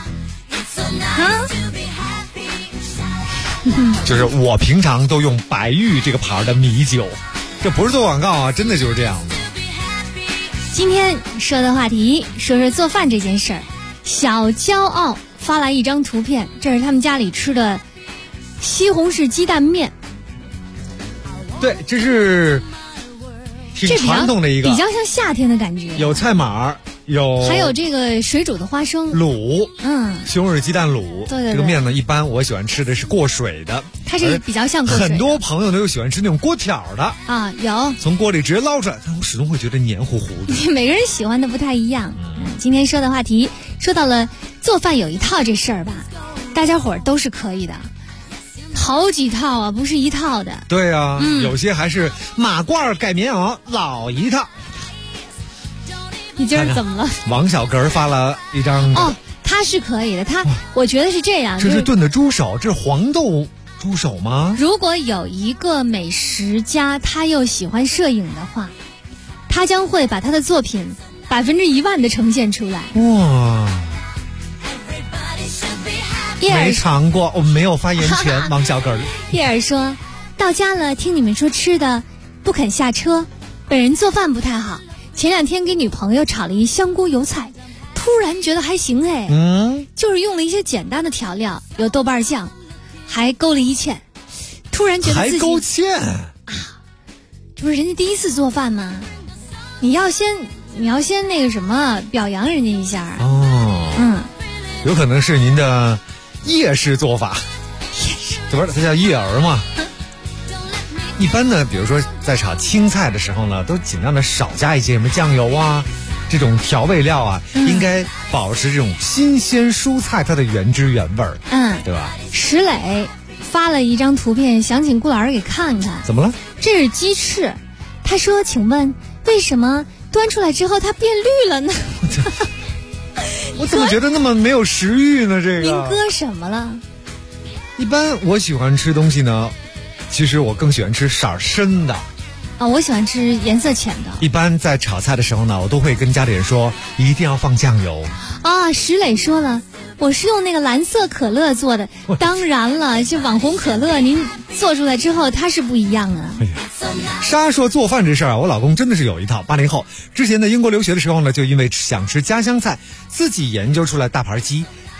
就是我平常都用白玉这个牌的米酒，这不是做广告啊，真的就是这样的。 今天说的话题，说说做饭这件事儿。小骄傲发来一张图片，这是他们家里吃的西红柿鸡蛋面。 对，这是挺传统的一个， 比较像夏天的感觉。 有菜码， 还有这个水煮的花生卤，西红柿鸡蛋卤。 对， 这个面呢，一般我喜欢吃的是过水的， 它是比较像过水的。 很多朋友都有喜欢吃那种锅条的啊，有从锅里直接捞出来，但我始终会觉得黏糊糊的。 每个人喜欢的不太一样。今天说的话题说到了做饭有一套这事儿吧，大家伙儿都是可以的。好几套啊，不是一套的。 对啊，有些还是马褂改棉袄，老一套。 你今儿怎么了？ 王小根发了一张。 他是可以的，我觉得是这样。 这是炖的猪手，这是黄豆猪手吗？ 如果有一个美食家，他又喜欢摄影的话，他将会把他的作品100%的呈现出来。 哇！没尝过，我没有发言权。王小根叶儿说，到家了，听你们说吃的，不肯下车。本人做饭不太好，前2天给女朋友炒了一香菇油菜，突然觉得还行就是用了一些简单的调料，有豆瓣酱，还勾了一芡，突然觉得自己还勾芡这不是人家第一次做饭吗？你要先那个什么表扬人家一下有可能是您的夜式做法，不是它叫叶儿嘛？一般呢，比如说在炒青菜的时候呢，都尽量的少加一些什么酱油啊，这种调味料啊，应该保持这种新鲜蔬菜它的原汁原味儿，对吧？ 石磊发了一张图片，想请顾老师给看看。 怎么了？ 这是鸡翅，他说：“请问为什么端出来之后它变绿了呢？” 我怎么觉得那么没有食欲呢？这个您搁什么了？ 一般我喜欢吃东西呢，其实我更喜欢吃色儿深的。 我喜欢吃颜色浅的。 一般在炒菜的时候呢，我都会跟家里人说一定要放酱油。 石磊说了，我是用那个蓝色可乐做的。当然了，这网红可乐您做出来之后它是不一样啊。 莎说做饭这事儿我老公真的是有一套。80后之前在英国留学的时候呢，就因为想吃家乡菜，自己研究出来大盘鸡，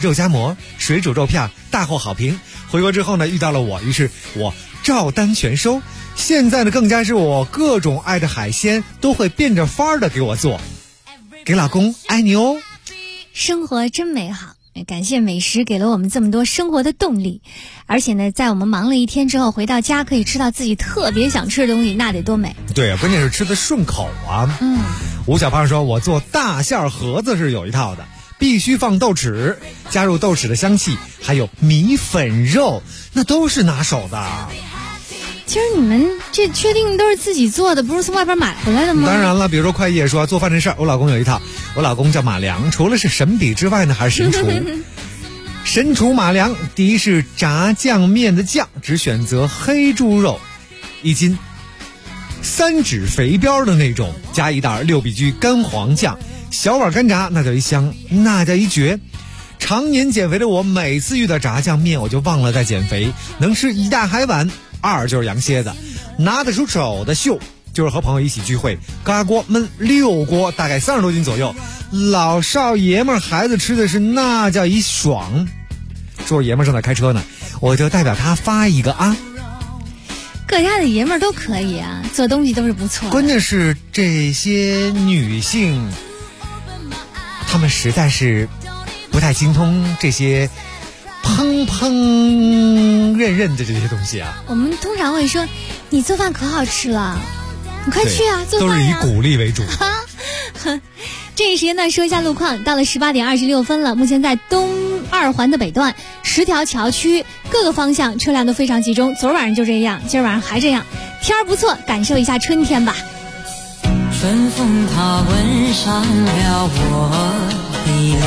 肉夹馍、水煮肉片，大获好评。回国之后呢，遇到了我，于是我照单全收。现在呢，更加是我各种爱的海鲜都会变着法儿的给我做。给老公爱你哦。 生活真美好，感谢美食给了我们这么多生活的动力，而且呢，在我们忙了一天之后回到家，可以吃到自己特别想吃的东西，那得多美。 对啊，关键是吃的顺口啊。吴小胖说，我做大馅盒子是有一套的，必须放豆豉，加入豆豉的香气，还有米粉肉，那都是拿手的。 其实你们这确定都是自己做的，不是从外边买回来的吗？ 当然了，比如说快叶说做饭这事儿，我老公有一套。我老公叫马良，除了是神笔之外呢，还是神厨。神厨马良，第一是炸酱面的酱只选择黑猪肉1斤，3指肥膘的那种，加一袋6必居干黄酱，小碗干炸，那叫一香，那叫一绝。常年减肥的我，每次遇到炸酱面，我就忘了在减肥，能吃1大海碗，2就是羊蝎子，拿得出手的秀就是和朋友一起聚会，嘎锅焖6锅，大概30多斤左右，老少爷们孩子吃的是那叫一爽。说爷们正在开车呢，我就代表他发一个啊。 各家的爷们都可以啊，做东西都是不错的。 关键是这些女性，她们实在是不太精通这些烹饪的这些东西啊。 我们通常会说，你做饭可好吃了，你快去啊，做饭都是以鼓励为主。 这一时间呢，说一下路况，到了18点26分了，目前在东2环的北段10条桥区各个方向车辆都非常集中，昨晚上就这样，今儿晚上还这样，天儿不错，感受一下春天吧。 春风它吻上了我的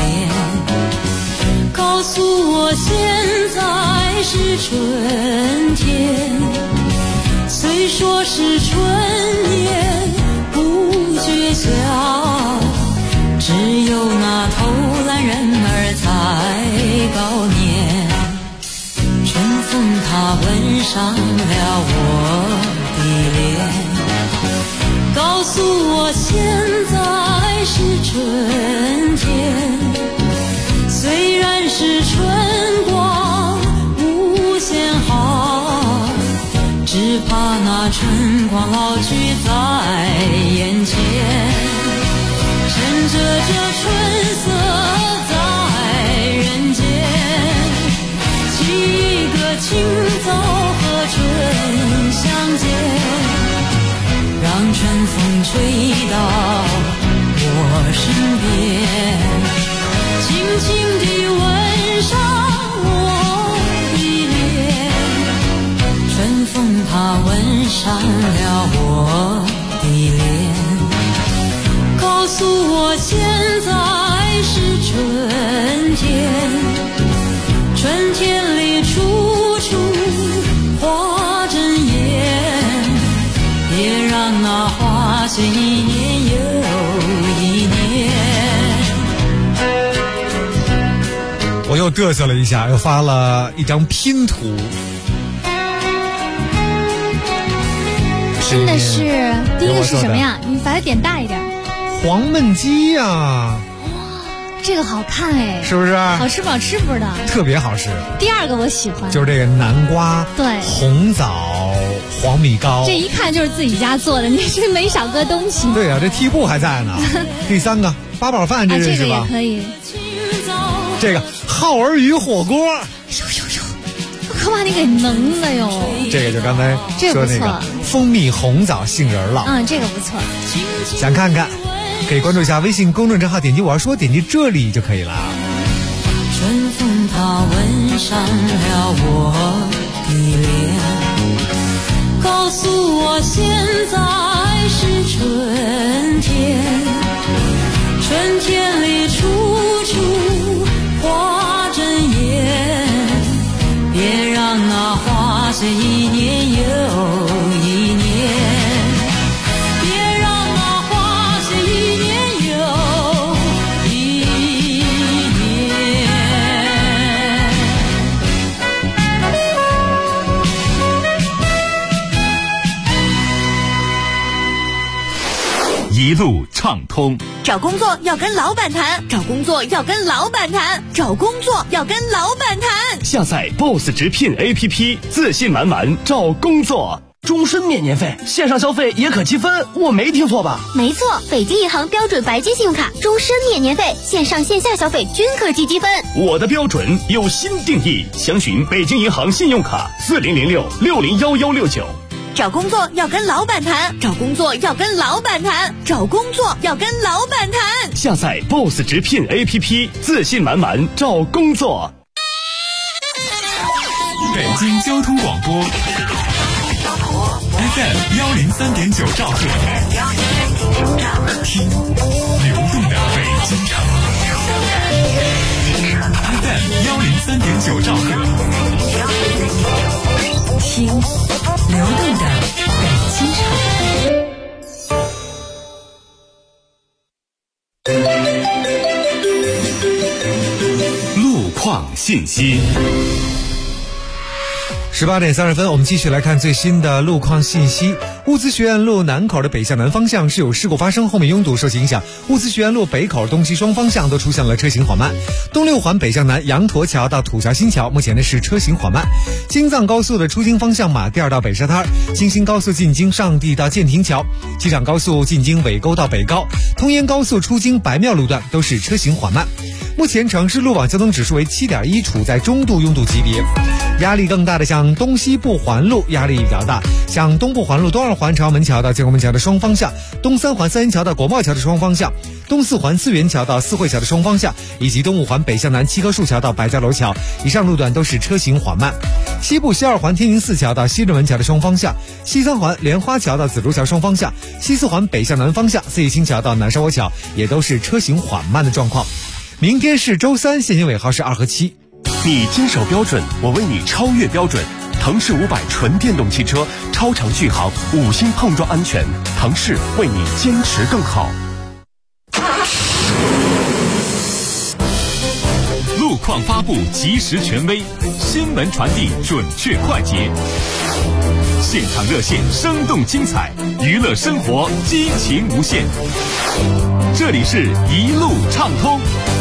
脸，告诉我现在是春天，虽说是春年不觉晓，只有那偷懒人儿才高年。春风它吻上了我的脸，告诉我现在是春天，虽然是春光无限好，只怕那春光老去在眼前。趁着这春色在人间，沏一个清早和春相见，让春风吹到我身边，轻轻地吻上我的脸。春风它吻上了我的脸，告诉我现在是春天，春天里处处花争艳，别让那花谢一年又一年。 我又嘚瑟了一下，又发了一张拼图。 拼的是第一个是什么呀？你把它点大一点。 黄焖鸡呀， 这个好看哎， 是不是？ 好吃不好吃不知道， 特别好吃。 第二个我喜欢， 就是这个南瓜、 对， 红枣、黄米糕， 这一看就是自己家做的，你是没少搁东西。 对啊，这屉布还在呢。第三个八宝饭，这是吧？ 这个也可以。 这个耗儿鱼火锅， 可把你给能了哟。 这个就刚才说那个蜂蜜红枣杏仁酪， 这个不错。 想看看可以关注一下微信公众账号，点击我要说，点击这里就可以了。 春风它吻上了我的脸，告诉我现在是春天，春天里处处花争艳，别让那花谢一年又一年。 一路畅通。 找工作要跟老板谈，找工作要跟老板谈，找工作要跟老板谈。 下载 BOSS 直聘 APP， 自信满满找工作。终身免年费，线上消费也可积分，我没听错吧？ 没错，北京银行标准白金信用卡终身免年费，线上线下消费均可积积分。 我的标准有新定义，详询北京银行信用卡4006601169。 找工作要跟老板谈，找工作要跟老板谈，找工作要跟老板谈。 下载 BOSS 直聘 APP， 自信满满找工作。 北京交通广播 FM 103.9兆赫，听流动的北京城。FM 103.9兆赫， 听流动的北京城。 路况信息。 18点30分，我们继续来看最新的路况信息。物资学院路南口的北向南方向是有事故发生，后面拥堵受其影响，物资学院路北口东西双方向都出现了车行缓慢。东六环北向南羊驼桥到土桥新桥目前呢是车行缓慢。京藏高速的出京方向马甸到北沙滩，京新高速进京上地到建亭桥，机场高速进京尾沟到北高，通燕高速出京白庙路段都是车行缓慢。目前城市路网交通指数为 7.1， 处在中度拥堵级别。压力更大的像东西部环路压力比较大，像东部环路东二环朝门桥到建国门桥的双方向，东三环三元桥到国贸桥的双方向，东四环四元桥到四惠桥的双方向，以及东五环北向南七棵树桥到白家楼桥，以上路段都是车行缓慢。西部西二环天宁寺桥到西直门桥的双方向，西三环莲花桥到紫竹桥双方向，西四环北向南方向四叶青桥到南沙窝桥也都是车行缓慢的状况。明天是周三，限行尾号是2和7。 你坚守标准，我为你超越标准。腾势500纯电动汽车，超长续航，5星碰撞安全。腾势为你坚持更好。 路况发布及时权威，新闻传递准确快捷。现场热线生动精彩，娱乐生活激情无限。这里是一路畅通。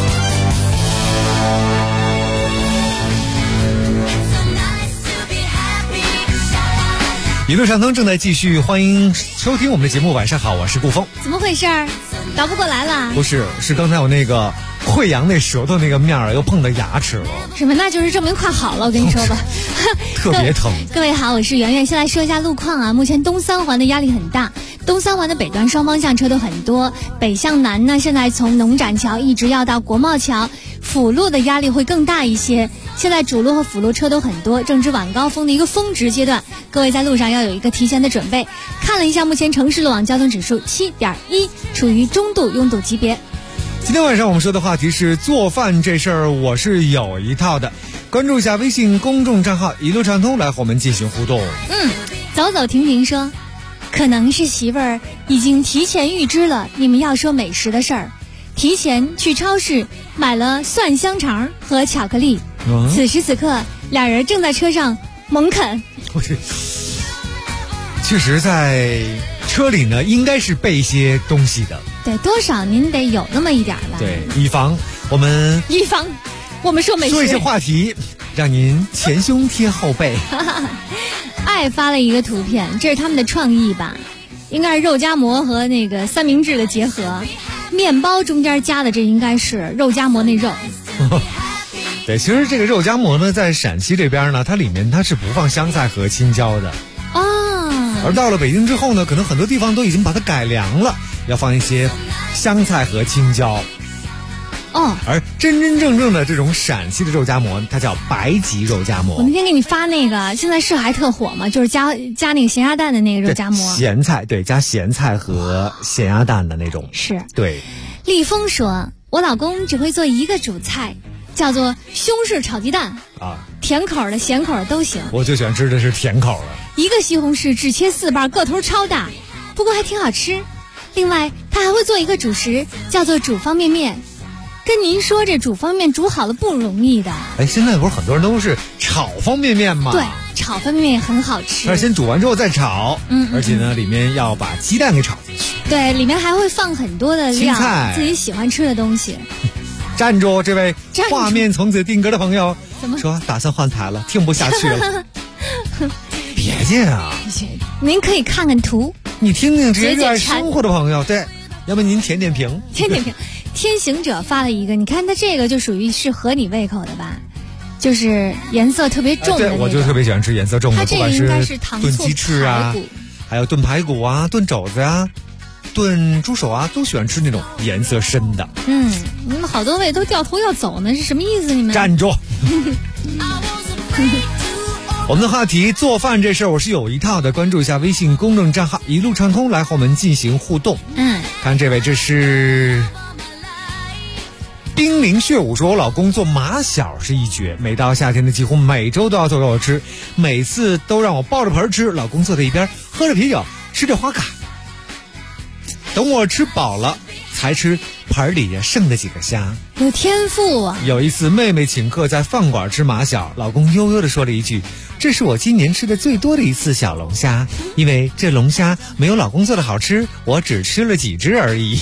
一路畅通正在继续，欢迎收听我们的节目。晚上好，我是顾峰。 怎么回事？倒不过来了？ 不是，是刚才我那个惠阳那舌头那个面儿又碰到牙齿了。 什么？那就是证明快好了，我跟你说吧。 特别疼。 各位好，我是圆圆。先来说一下路况啊，目前东三环的压力很大，东三环的北端双方向车都很多，北向南呢，现在从农展桥一直要到国贸桥，辅路的压力会更大一些。现在主路和辅路车都很多，正值晚高峰的一个峰值阶段，各位在路上要有一个提前的准备。看了一下目前城市路网交通指数 7.1， 处于中度拥堵级别。 今天晚上我们说的话题是做饭这事儿，我是有一套的。关注一下微信公众账号一路畅通，来和我们进行互动。 走走停停说，可能是媳妇儿已经提前预知了你们要说美食的事儿，提前去超市买了蒜香肠和巧克力。此时此刻，俩人正在车上猛啃。 确实，在车里呢，应该是备一些东西的。 对，多少您得有那么一点了。 对，以防我们说美食， 说一些话题，让您前胸贴后背。 爱发了一个图片，这是他们的创意吧？应该是肉夹馍和那个三明治的结合，面包中间加的这应该是肉夹馍那肉。 对，其实这个肉夹馍呢，在陕西这边呢，它里面是不放香菜和青椒的。而到了北京之后呢，可能很多地方都已经把它改良了，要放一些香菜和青椒。而真真正正的这种陕西的肉夹馍，它叫白吉肉夹馍。 我那天给你发那个，现在是还特火嘛，就是加那个咸鸭蛋的那个肉夹馍。 咸菜，对，加咸菜和咸鸭蛋的那种。 是。 对。 立峰说，我老公只会做一个主菜，叫做西红柿炒鸡蛋甜口的咸口的都行。我最喜欢吃的是甜口的。 一个西红柿只切4瓣，个头超大，不过还挺好吃。另外他还会做一个主食，叫做煮方便面。跟您说，这煮方便面煮好了不容易的。 现在不是很多人都是炒方便面吗？ 对，炒方便面也很好吃。 但是先煮完之后再炒，而且呢，里面要把鸡蛋给炒进去。 对，里面还会放很多的料，自己喜欢吃的东西。 站住，这位画面从此定格的朋友， 怎么说打算换台了，听不下去了。别介啊！ 您可以看看图， 你听听这些热爱生活的朋友，对，要不您填点评。 天行者发了一个，你看他这个就属于是合你胃口的吧，就是颜色特别重的那种。 对，我就特别喜欢吃颜色重的，不管是炖鸡翅啊，还有炖排骨啊，炖肘子啊，炖猪手啊，都喜欢吃那种颜色深的。 你们好多位都掉头要走呢，是什么意思？你们站住！我们的话题做饭这事儿我是有一套的，关注一下微信公众账号一路畅通来和我们进行互动。看这位，这是冰凌血舞，说我老公做马小是一绝，每到夏天的几乎每周都要做给我吃，每次都让我抱着盆吃，老公坐在一边喝着啤酒吃着花卡，等我吃饱了才吃盆里呀剩的几个虾。 有天赋啊！ 有一次妹妹请客在饭馆吃马小，老公悠悠地说了一句，这是我今年吃的最多的一次小龙虾，因为这龙虾没有老公做的好吃，我只吃了几只而已。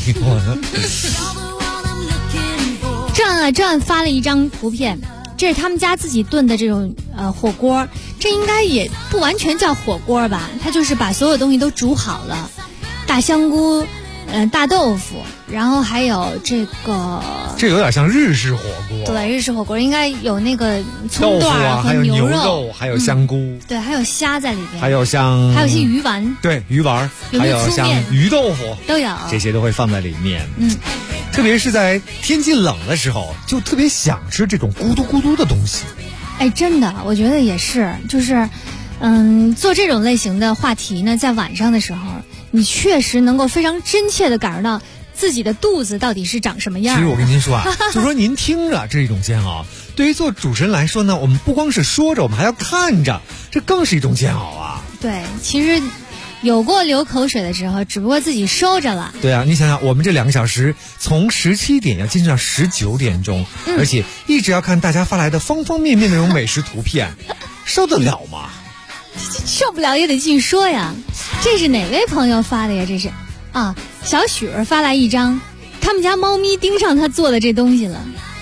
这发了一张图片，这是他们家自己炖的这种火锅，这应该也不完全叫火锅吧，它就是把所有东西都煮好了，大香菇大豆腐，然后还有这有点像日式火锅。 对，日式火锅应该有那个葱段和牛肉， 还有香菇， 对，还有虾在里边， 还有一些鱼丸， 对，鱼丸，还有像鱼豆腐都有， 这些都会放在里面。特别是在天气冷的时候，就特别想吃这种咕嘟咕嘟的东西。 哎，真的，我觉得也是，就是做这种类型的话题呢，在晚上的时候，你确实能够非常真切的感受到自己的肚子到底是长什么样。 其实我跟您说啊，就说您听着这是一种煎熬，对于做主持人来说呢，我们不光是说着，我们还要看着，这更是一种煎熬啊。 对，其实有过流口水的时候，只不过自己收着了。 对啊，你想想，我们这2个小时从17点要坚持到19点钟，而且一直要看大家发来的方方面面的那种美食图片，受得了吗？ 受不了也得继续说呀。这是哪位朋友发的呀？这是啊，小许儿发来一张，他们家猫咪盯上他做的这东西了。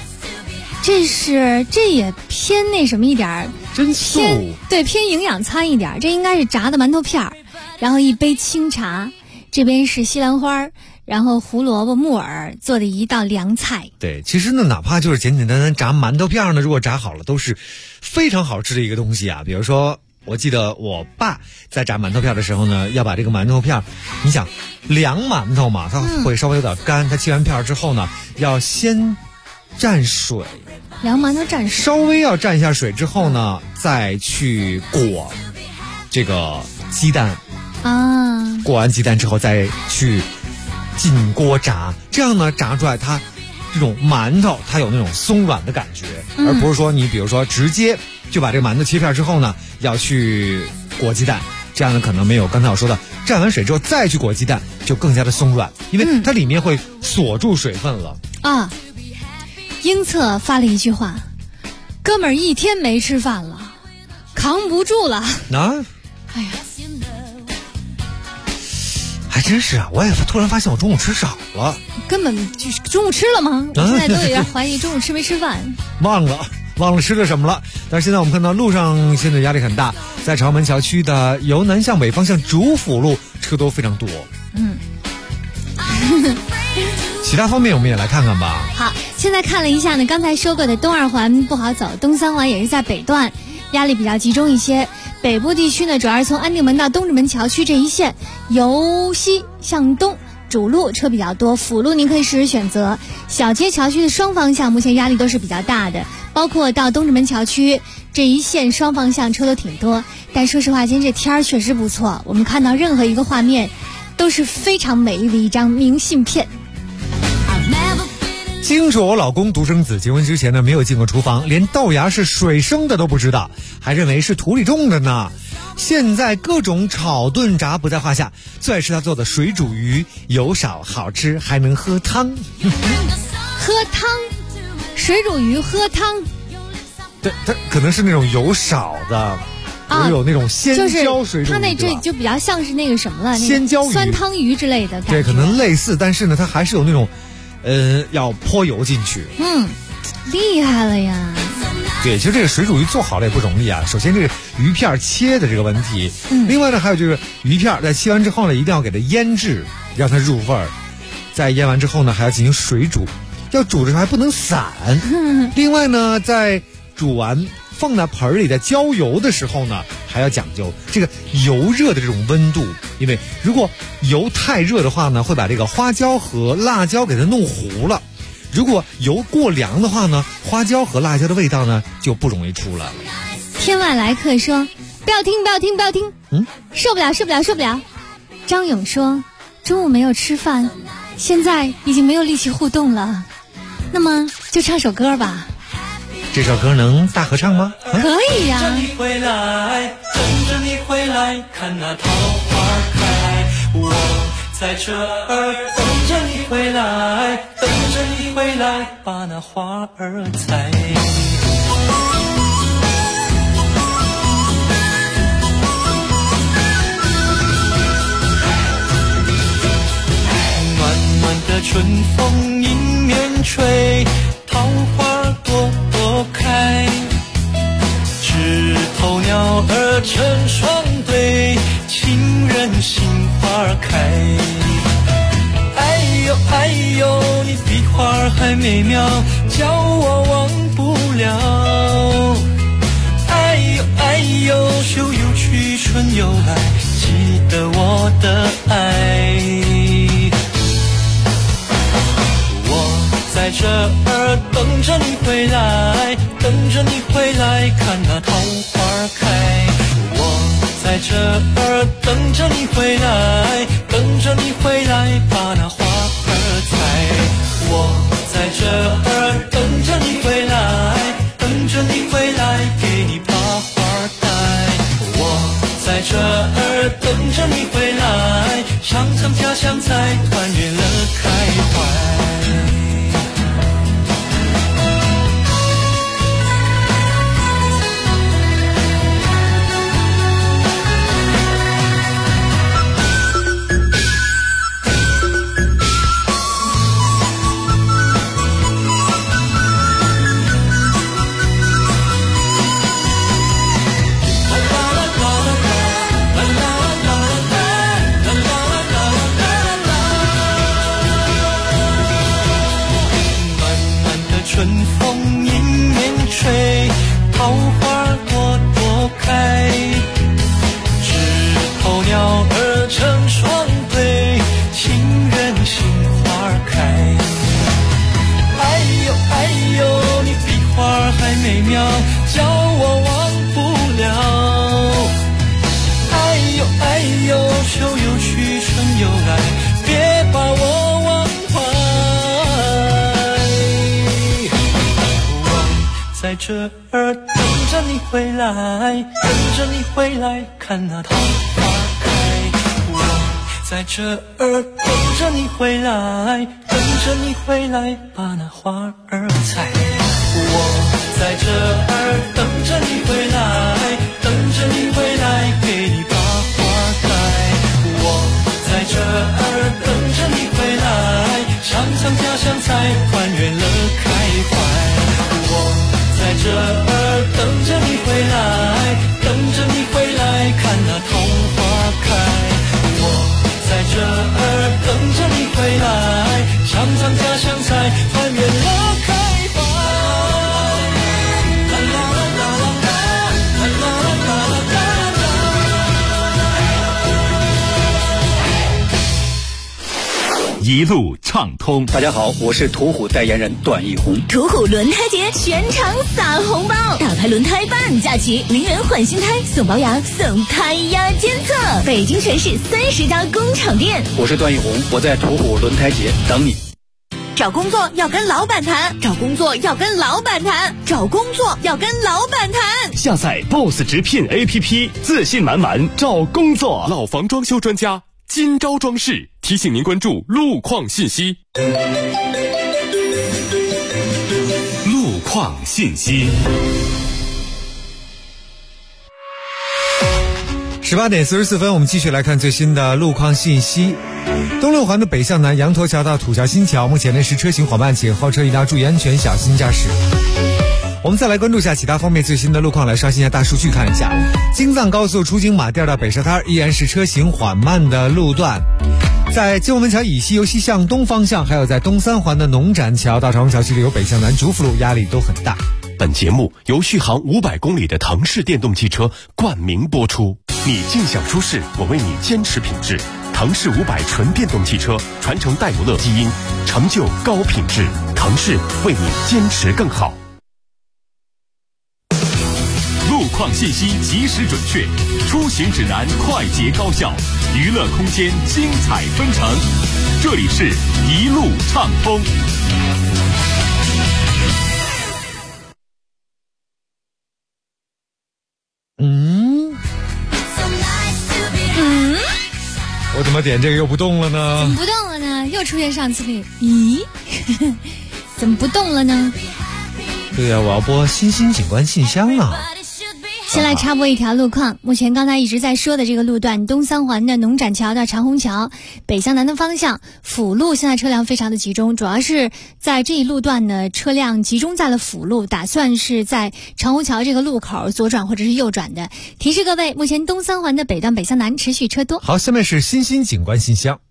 这也偏那什么一点儿， 真素。 对，偏营养餐一点，这应该是炸的馒头片儿，然后一杯清茶，这边是西兰花，然后胡萝卜、木耳做的一道凉菜。 对，其实呢，哪怕就是简简单单炸馒头片呢，如果炸好了，都是非常好吃的一个东西啊。比如说，我记得我爸在炸馒头片的时候呢，要把这个馒头片，你想凉馒头嘛，它会稍微有点干，它切完片之后呢，要先蘸水， 凉馒头蘸水， 稍微要蘸一下水之后呢，再去裹这个鸡蛋啊， 裹完鸡蛋之后再去进锅炸，这样呢炸出来它这种馒头它有那种松软的感觉，而不是说你比如说直接就把这个馒头切片之后呢要去裹鸡蛋，这样呢可能没有刚才我说的蘸完水之后再去裹鸡蛋就更加的松软，因为它里面会锁住水分了啊。英策发了一句话，哥们儿1天没吃饭了，扛不住了啊！哎呀，还真是啊！我也突然发现我中午吃少了， 根本就是中午吃了吗？我现在都有点怀疑中午吃没吃饭， 忘了吃了什么了。但是现在我们看到路上现在压力很大，在朝门桥区的由南向北方向主辅路车都非常多。其他方面我们也来看看吧。 好，现在看了一下呢，刚才说过的东2环不好走，东3环也是在北段，压力比较集中一些。北部地区呢，主要是从安定门到东直门桥区这一线，由西向东主路车比较多，辅路您可以试试选择。小街桥区的双方向目前压力都是比较大的，包括到东直门桥区这一线双方向车都挺多。但说实话，今天这天儿确实不错，我们看到任何一个画面都是非常美丽的一张明信片。 清楚我老公独生子，结婚之前呢没有进过厨房，连豆芽是水生的都不知道，还认为是土里种的呢。现在各种炒炖炸不在话下，最爱吃他做的水煮鱼，油少好吃，还能喝汤。 喝汤，水煮鱼喝汤， 对，它可能是那种油少的不是有那种鲜椒水煮鱼， 它那这就比较像是那个什么了， 鲜椒鱼、 酸汤鱼之类的感觉。 对，可能类似，但是呢，它还是有那种，要泼油进去。 厉害了呀！ 对，其实这个水煮鱼做好了也不容易啊。首先这个鱼片切的这个问题，另外呢还有就是鱼片在切完之后呢，一定要给它腌制，让它入味儿。在腌完之后呢，还要进行水煮，要煮的时候还不能散。另外呢，在煮完放在盆里的浇油的时候呢，还要讲究这个油热的这种温度，因为如果油太热的话呢，会把这个花椒和辣椒给它弄糊了。如果油过凉的话呢，花椒和辣椒的味道呢就不容易出来了。 天外来客说：“不要听，不要听，不要听，受不了，受不了，受不了。”张勇说：“中午没有吃饭，现在已经没有力气互动了，那么就唱首歌吧。” 这首歌能大合唱吗？ 可以呀。 等着你回来，等着你回来，看那桃花开。我在这儿等着你回来，等着你回来，把那花儿采。暖暖的春风迎面吹，桃花朵朵开，枝头鸟儿成双对，情人心花开。哎呦哎呦，你比花儿还美妙，叫我忘不了。哎呦哎呦，秋又去春又来，记得我的爱。在这儿等着你回来，等着你回来，看那桃花开。我在这儿等着你回来，等着你回来，把那花儿采。我在这儿等着你回来，等着你回来，给你把花带。我在这儿等着你回来，尝尝家乡菜，团圆了开怀。春风迎面吹，桃花朵朵开，枝头鸟儿成双对，情人心花开。哎呦哎呦，你比花儿还美妙，叫我忘不了。哎呦哎呦，秋又去春又来，别把我忘怀。在这儿等着你回来，等着你回来，看那桃花开。我在这儿等着你回来，等着你回来，把那花儿采。我在这儿等着你回来，等着你回来，给你把花带。我在这儿等着你回来，尝尝家乡菜，团圆了开怀。我在这儿等着你回来，等着你回来，看那桃花开。我在这儿等着你回来，尝尝家乡菜，团圆了开怀。啦啦啦啦啦啦啦啦啦啦。一路畅通。 大家好，我是途虎代言人段奕宏。 途虎轮胎节全场撒红包，大牌轮胎半价起，0元换新胎，送保养，送胎压监测。北京全市30家工厂店。 我是段奕宏，我在途虎轮胎节等你。 找工作要跟老板谈，找工作要跟老板谈，找工作要跟老板谈。 下载 BOSS 直聘 APP， 自信满满找工作。老房装修专家金招装饰提醒您关注路况信息。路况信息。 18点44分，我们继续来看最新的路况信息。东六环的北向南羊驼桥到土桥新桥，目前呢是车行缓慢，请后车一定要注意安全，小心驾驶。我们再来关注一下其他方面最新的路况，来刷新一下大数据，看一下京藏高速出京马甸到北沙滩依然是车行缓慢的路段，在金黄门桥以西由西向东方向，还有在东三环的农展桥到长虹桥距离由北向南主辅路压力都很大。 本节目由续航500公里的腾势电动汽车冠名播出。你尽享舒适，我为你坚持品质。腾势500纯电动汽车传承戴姆勒基因，成就高品质。腾势为你坚持更好。 路况信息及时准确，出行指南快捷高效，娱乐空间精彩纷呈。这里是一路畅通。 我怎么点这个又不动了呢？ 怎么不动了呢？又出现上次那个咦怎么不动了呢？ 对呀，我要播新兴景观信箱啊。 先来插播一条路况，目前刚才一直在说的这个路段，东三环的农展桥到长虹桥北向南的方向辅路，现在车辆非常的集中，主要是在这一路段呢，车辆集中在了辅路，打算是在长虹桥这个路口左转或者是右转的。提示各位，目前东三环的北段北向南持续车多。 好，下面是新兴景观信箱。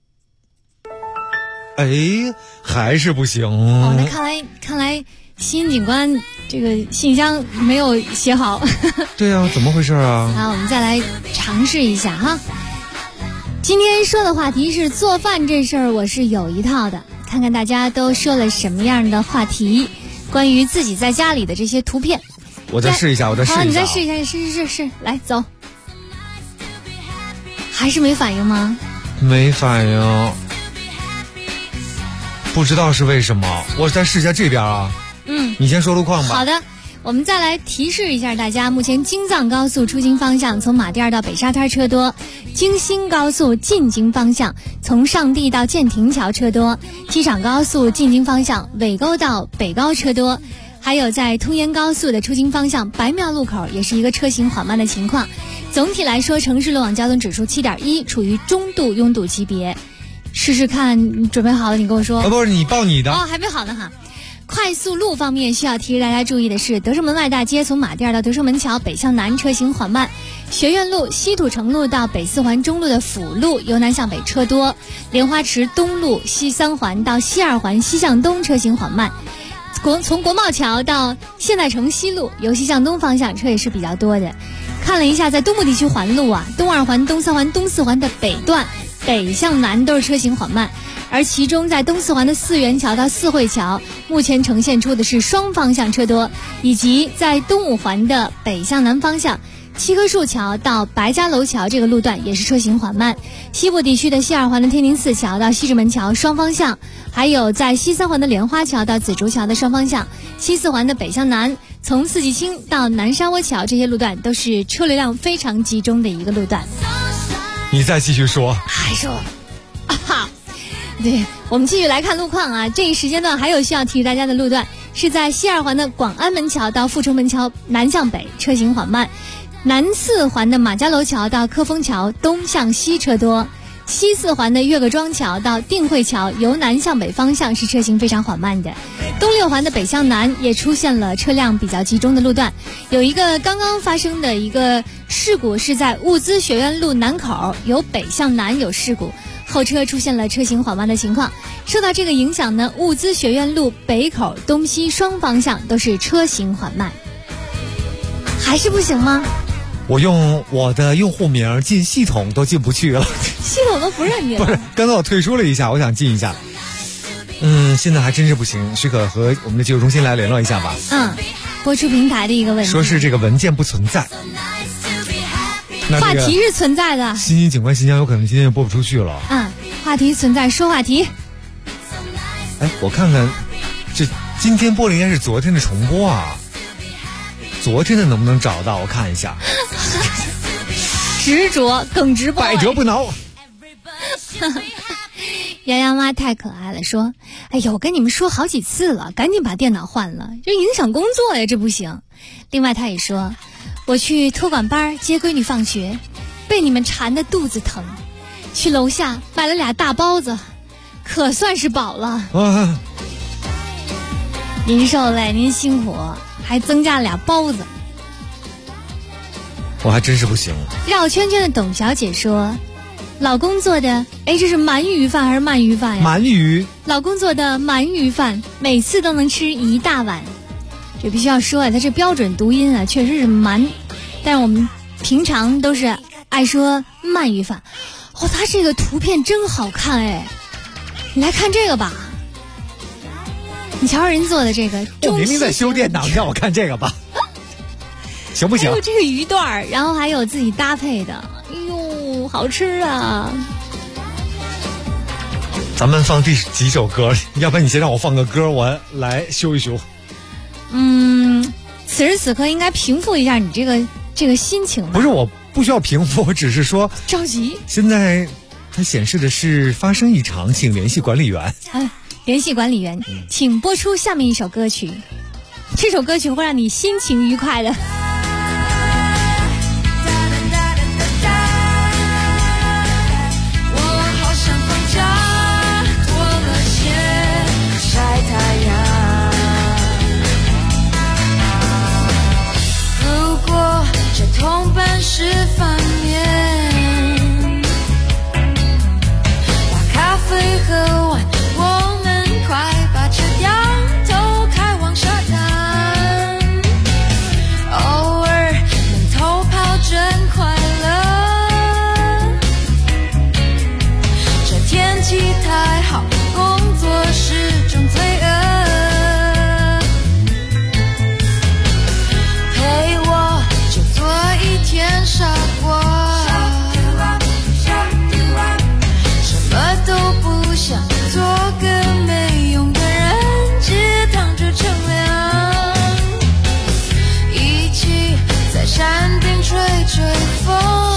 还是不行。 那看来新景观这个信箱没有写好。 对啊，怎么回事啊？ 好，我们再来尝试一下哈。今天说的话题是做饭这事儿，我是有一套的，看看大家都说了什么样的话题，关于自己在家里的这些图片。 我再试一下。 好，你再试一下，试，来走。还是没反应吗？ 没反应，不知道是为什么。我再试一下这边啊。你先说路况吧。 好的，我们再来提示一下大家，目前京藏高速出京方向从马甸到北沙滩车多，京新高速进京方向从上地到建亭桥车多，机场高速进京方向尾沟到北高车多，还有在通烟高速的出京方向白庙路口也是一个车行缓慢的情况。总体来说，城市路网交通指数7.1，处于中度拥堵级别。试试看，你准备好了你跟我说。 不是，你报你的。 还没好呢哈。快速路方面需要提示大家注意的是，德胜门外大街从马甸到德胜门桥北向南车行缓慢，学院路西土城路到北四环中路的辅路由南向北车多，莲花池东路西三环到西二环西向东车行缓慢，从国贸桥到现代城西路由西向东方向车也是比较多的。看了一下在东部地区环路啊，东二环东三环东四环的北段北向南都是车行缓慢，而其中在东四环的四元桥到四惠桥目前呈现出的是双方向车多，以及在东五环的北向南方向七棵树桥到白家楼桥这个路段也是车行缓慢，西部地区的西二环的天宁寺桥到西直门桥双方向，还有在西三环的莲花桥到紫竹桥的双方向，西四环的北向南从四季青到南沙窝桥这些路段都是车流量非常集中的一个路段。 你再继续说。 还说对，我们继续来看路况啊。这一时间段还有需要提示大家的路段是在西二环的广安门桥到阜成门桥南向北车行缓慢，南四环的马家楼桥到科丰桥东向西车多，西四环的岳各庄桥到定慧桥由南向北方向是车行非常缓慢的。东六环的北向南也出现了车辆比较集中的路段，有一个刚刚发生的一个事故是在物资学院路南口，由北向南有事故，后车出现了车行缓慢的情况。受到这个影响呢，物资学院路北口东西双方向都是车行缓慢。还是不行吗？ 我用我的用户名进系统都进不去了， 系统都不认你了。 不是，刚才我退出了一下，我想进一下。现在还真是不行，许可和我们的技术中心来联络一下吧。 播出平台的一个问题， 说是这个文件不存在。 话题是存在的， 新兴景观信箱有可能今天就播不出去了。 话题存在，说话题。 我看看，这今天播的应该是昨天的重播啊。昨天的能不能找到？我看一下。 执着耿直 boy， 百折不挠。 丫丫妈太可爱了，说：“哎呦，我跟你们说好几次了，赶紧把电脑换了，这影响工作呀，这不行。”另外，他也说：“我去托管班接闺女放学， 被你们馋得肚子疼，去楼下买了2大包子，可算是饱了。您受累，您辛苦，还增加了2包子。 我还真是不行。 绕圈圈的董小姐说，老公做的，这是鳗鱼饭还是鳗鱼饭呀？ 鳗鱼。 老公做的鳗鱼饭，每次都能吃1大碗。这必须要说他这标准读音啊，确实是鳗，但是我们平常都是爱说鳗鱼饭。他这个图片真好看你来看这个吧。你瞧人做的这个， 我明明在修电脑，让我看这个吧，行不行？ 还有这个鱼段，然后还有自己搭配的，好吃啊！ 咱们放第几首歌？要不然你先让我放个歌，我来修一修。 此时此刻应该平复一下你这个心情吧。 不是，我不需要平复，我只是说着急。 现在它显示的是发生异常，请联系管理员。 联系管理员，请播出下面一首歌曲。这首歌曲会让你心情愉快的。 同伴是反面，把咖啡喝完，我们快把车掉头开往沙滩，偶尔能偷跑真快乐，这天气太好，工作是种罪恶。傻瓜，什么都不想，做个没用的人，只躺着乘凉，一起在山顶吹吹风，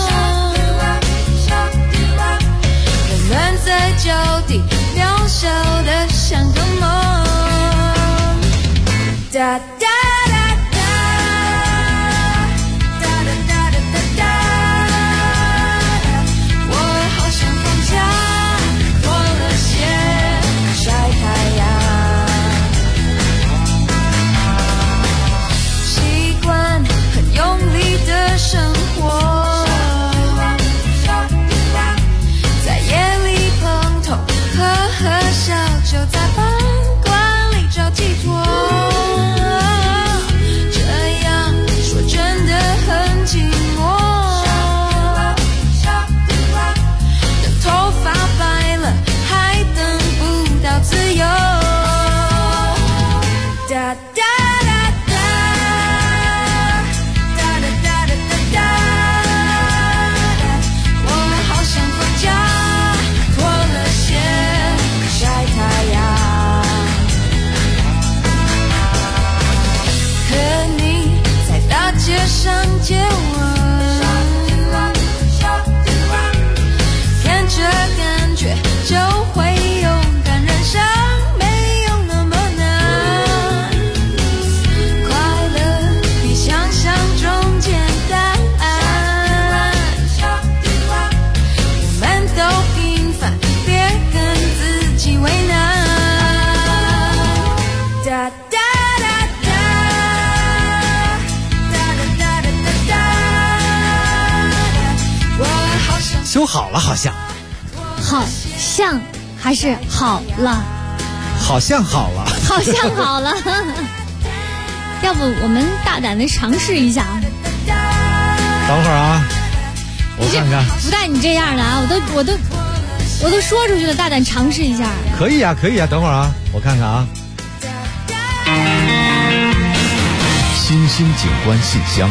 人们在脚底渺小的像个梦。哒哒生活在夜里碰头，喝小酒，在饭馆里找寄托，这样说真的很寂寞，等头发白了还等不到自由。哒哒上接吻，跟着感觉就会勇敢，人生没有那么难，快乐比想象中简单，我们都平凡，别跟自己为难。哒哒修好了，好像还是好了， 好像好了， 好像好了。要不我们大胆的尝试一下？ 等会儿啊，我看看。 不带你这样的啊，我都说出去了，大胆尝试一下。 可以啊，等会儿啊，我看看啊。 新兴景观信箱。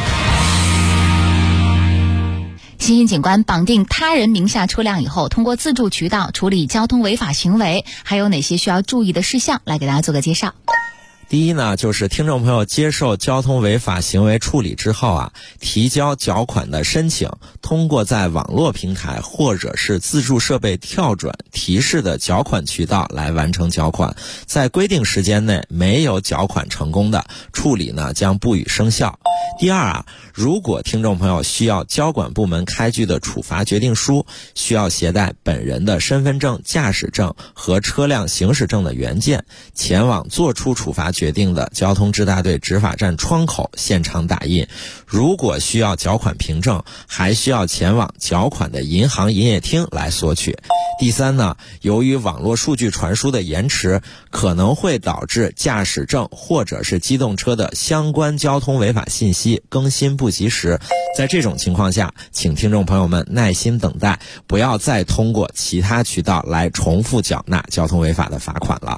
新兴景观绑定他人名下车辆以后，通过自助渠道处理交通违法行为，还有哪些需要注意的事项？来给大家做个介绍。 第一呢，就是听众朋友接受交通违法行为处理之后啊，提交缴款的申请，通过在网络平台或者是自助设备跳转提示的缴款渠道来完成缴款，在规定时间内没有缴款成功的，处理呢将不予生效。第二啊， 如果听众朋友需要交管部门开具的处罚决定书，需要携带本人的身份证、驾驶证和车辆行驶证的原件，前往作出处罚决定的交通支大队执法站窗口现场打印。如果需要缴款凭证，还需要前往缴款的银行营业厅来索取。第三呢，由于网络数据传输的延迟，可能会导致驾驶证或者是机动车的相关交通违法信息更新不及时。在这种情况下，请听众朋友们耐心等待，不要再通过其他渠道来重复缴纳交通违法的罚款了。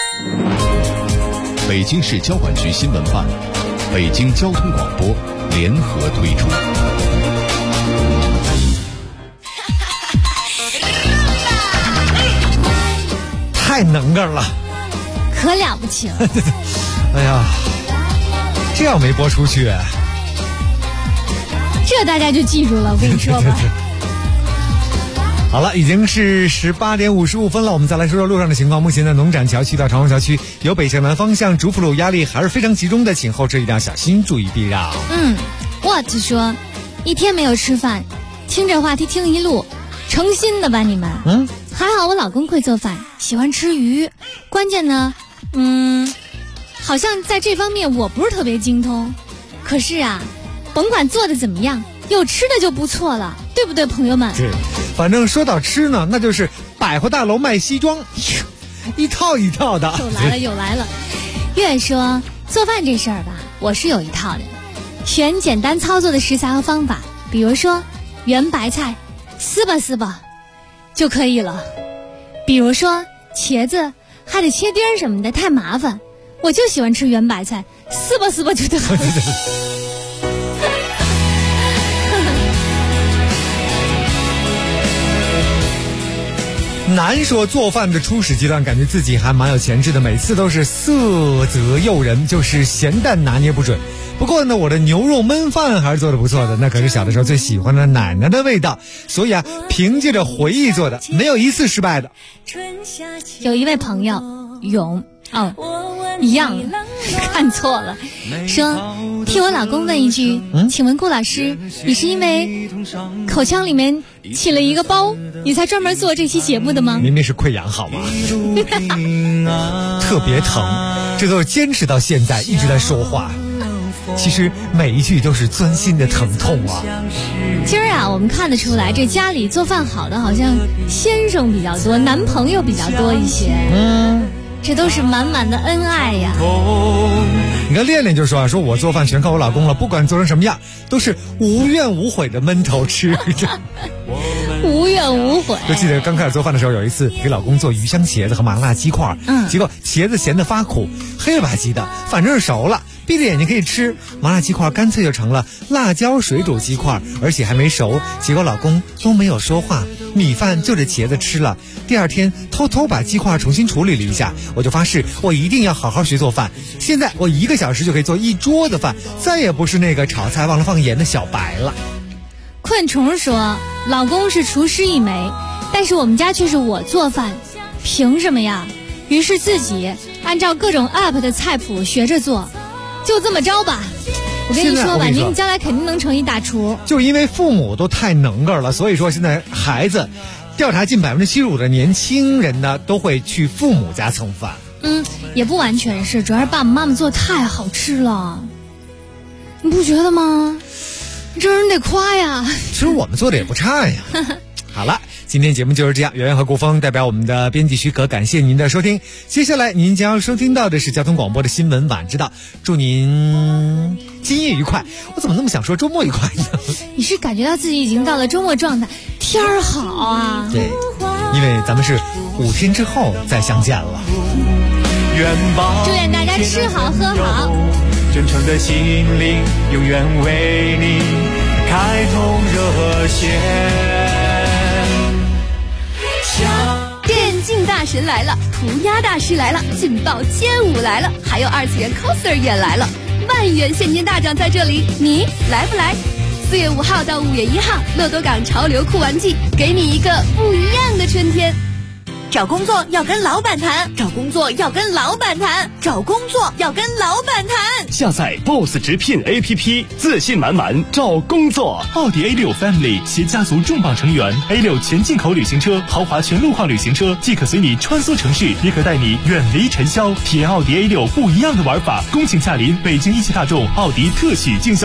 北京市交管局新闻办、北京交通广播联合推出。 太能干了， 可了不起了。 哎呀，这要没播出去， 这大家就记住了，我跟你说吧。 好了，已经是18点55分了，我们再来说说路上的情况。目前在农展桥区到长虹桥区由北向南方向主辅路压力还是非常集中的，请后车一定要小心，注意避让。 我就说一天没有吃饭，听这话题听一路，诚心的吧你们。还好我老公会做饭，喜欢吃鱼，关键呢好像在这方面我不是特别精通，可是啊甭管做的怎么样，有吃的就不错了，对不对朋友们？ 是，反正说到吃呢，那就是百货大楼卖西装，一套一套的。 又来了。越说做饭这事儿吧，我是有一套的，选简单操作的食材和方法，比如说圆白菜撕吧就可以了，比如说茄子还得切丁儿什么的太麻烦，我就喜欢吃圆白菜，撕吧就得了。 难说做饭的初始阶段，感觉自己还蛮有潜质的，每次都是色泽诱人，就是咸淡拿捏不准。不过呢，我的牛肉焖饭还是做得不错的，那可是小的时候最喜欢的奶奶的味道，所以啊，凭借着回忆做的，没有一次失败的。 有一位朋友勇一样看错了，说替我老公问一句，请问顾老师，你是因为口腔里面起了一个包，你才专门做这期节目的吗？ 明明是溃疡好吗？特别疼，这都是坚持到现在一直在说话，其实每一句都是钻心的疼痛啊。 今儿啊我们看得出来，这家里做饭好的好像先生比较多，男朋友比较多一些，这都是满满的恩爱呀。 你看恋恋就说说我做饭全靠我老公了，不管做成什么样都是无怨无悔的闷头吃着。 无怨无悔。 就记得刚开始做饭的时候，有一次给老公做鱼香茄子和麻辣鸡块，结果茄子咸得发苦，黑了吧唧的，反正是熟了，闭着眼睛可以吃。麻辣鸡块干脆就成了辣椒水煮鸡块，而且还没熟，结果老公都没有说话，米饭就着茄子吃了。第二天偷偷把鸡块重新处理了一下，我就发誓我一定要好好学做饭。现在我1个小时就可以做一桌的饭，再也不是那个炒菜忘了放盐的小白了。 困虫说老公是厨师一枚，但是我们家却是我做饭，凭什么呀？于是自己按照各种 app 的菜谱学着做，就这么着吧。我跟你说吧，您将来肯定能成一大厨。 就因为父母都太能干了，所以说现在孩子调查近75%的年轻人呢都会去父母家蹭饭。 也不完全是，主要是爸爸妈妈做太好吃了，你不觉得吗？这人得夸呀。 其实我们做的也不差呀。好了，今天节目就是这样，圆圆和顾峰代表我们的编辑许可，感谢您的收听。接下来您将要收听到的是交通广播的新闻晚知道，祝您今夜愉快。我怎么那么想说周末愉快呢？ 你是感觉到自己已经到了周末状态，天儿好啊。 对，因为咱们是5天之后再相见了。 祝愿大家吃好喝好， 真诚的心灵永远为你开通热线。 电竞大神来了，涂鸦大师来了，劲爆街舞来了，还有2次元 coser 也来了，万元现金大奖在这里，你来不来？4月5号到5月1号，乐多港潮流酷玩季，给你一个不一样的春天。 找工作要跟老板谈，找工作要跟老板谈，找工作要跟老板谈。 下载 BOSS 直聘 APP， 自信满满找工作。奥迪 A6 Family 携家族重磅成员 A6 全进口旅行车、豪华全路况旅行车，既可随你穿梭城市，也可带你远离尘嚣。体验奥迪 A6 不一样的玩法，恭请驾临北京一汽大众奥迪特许经销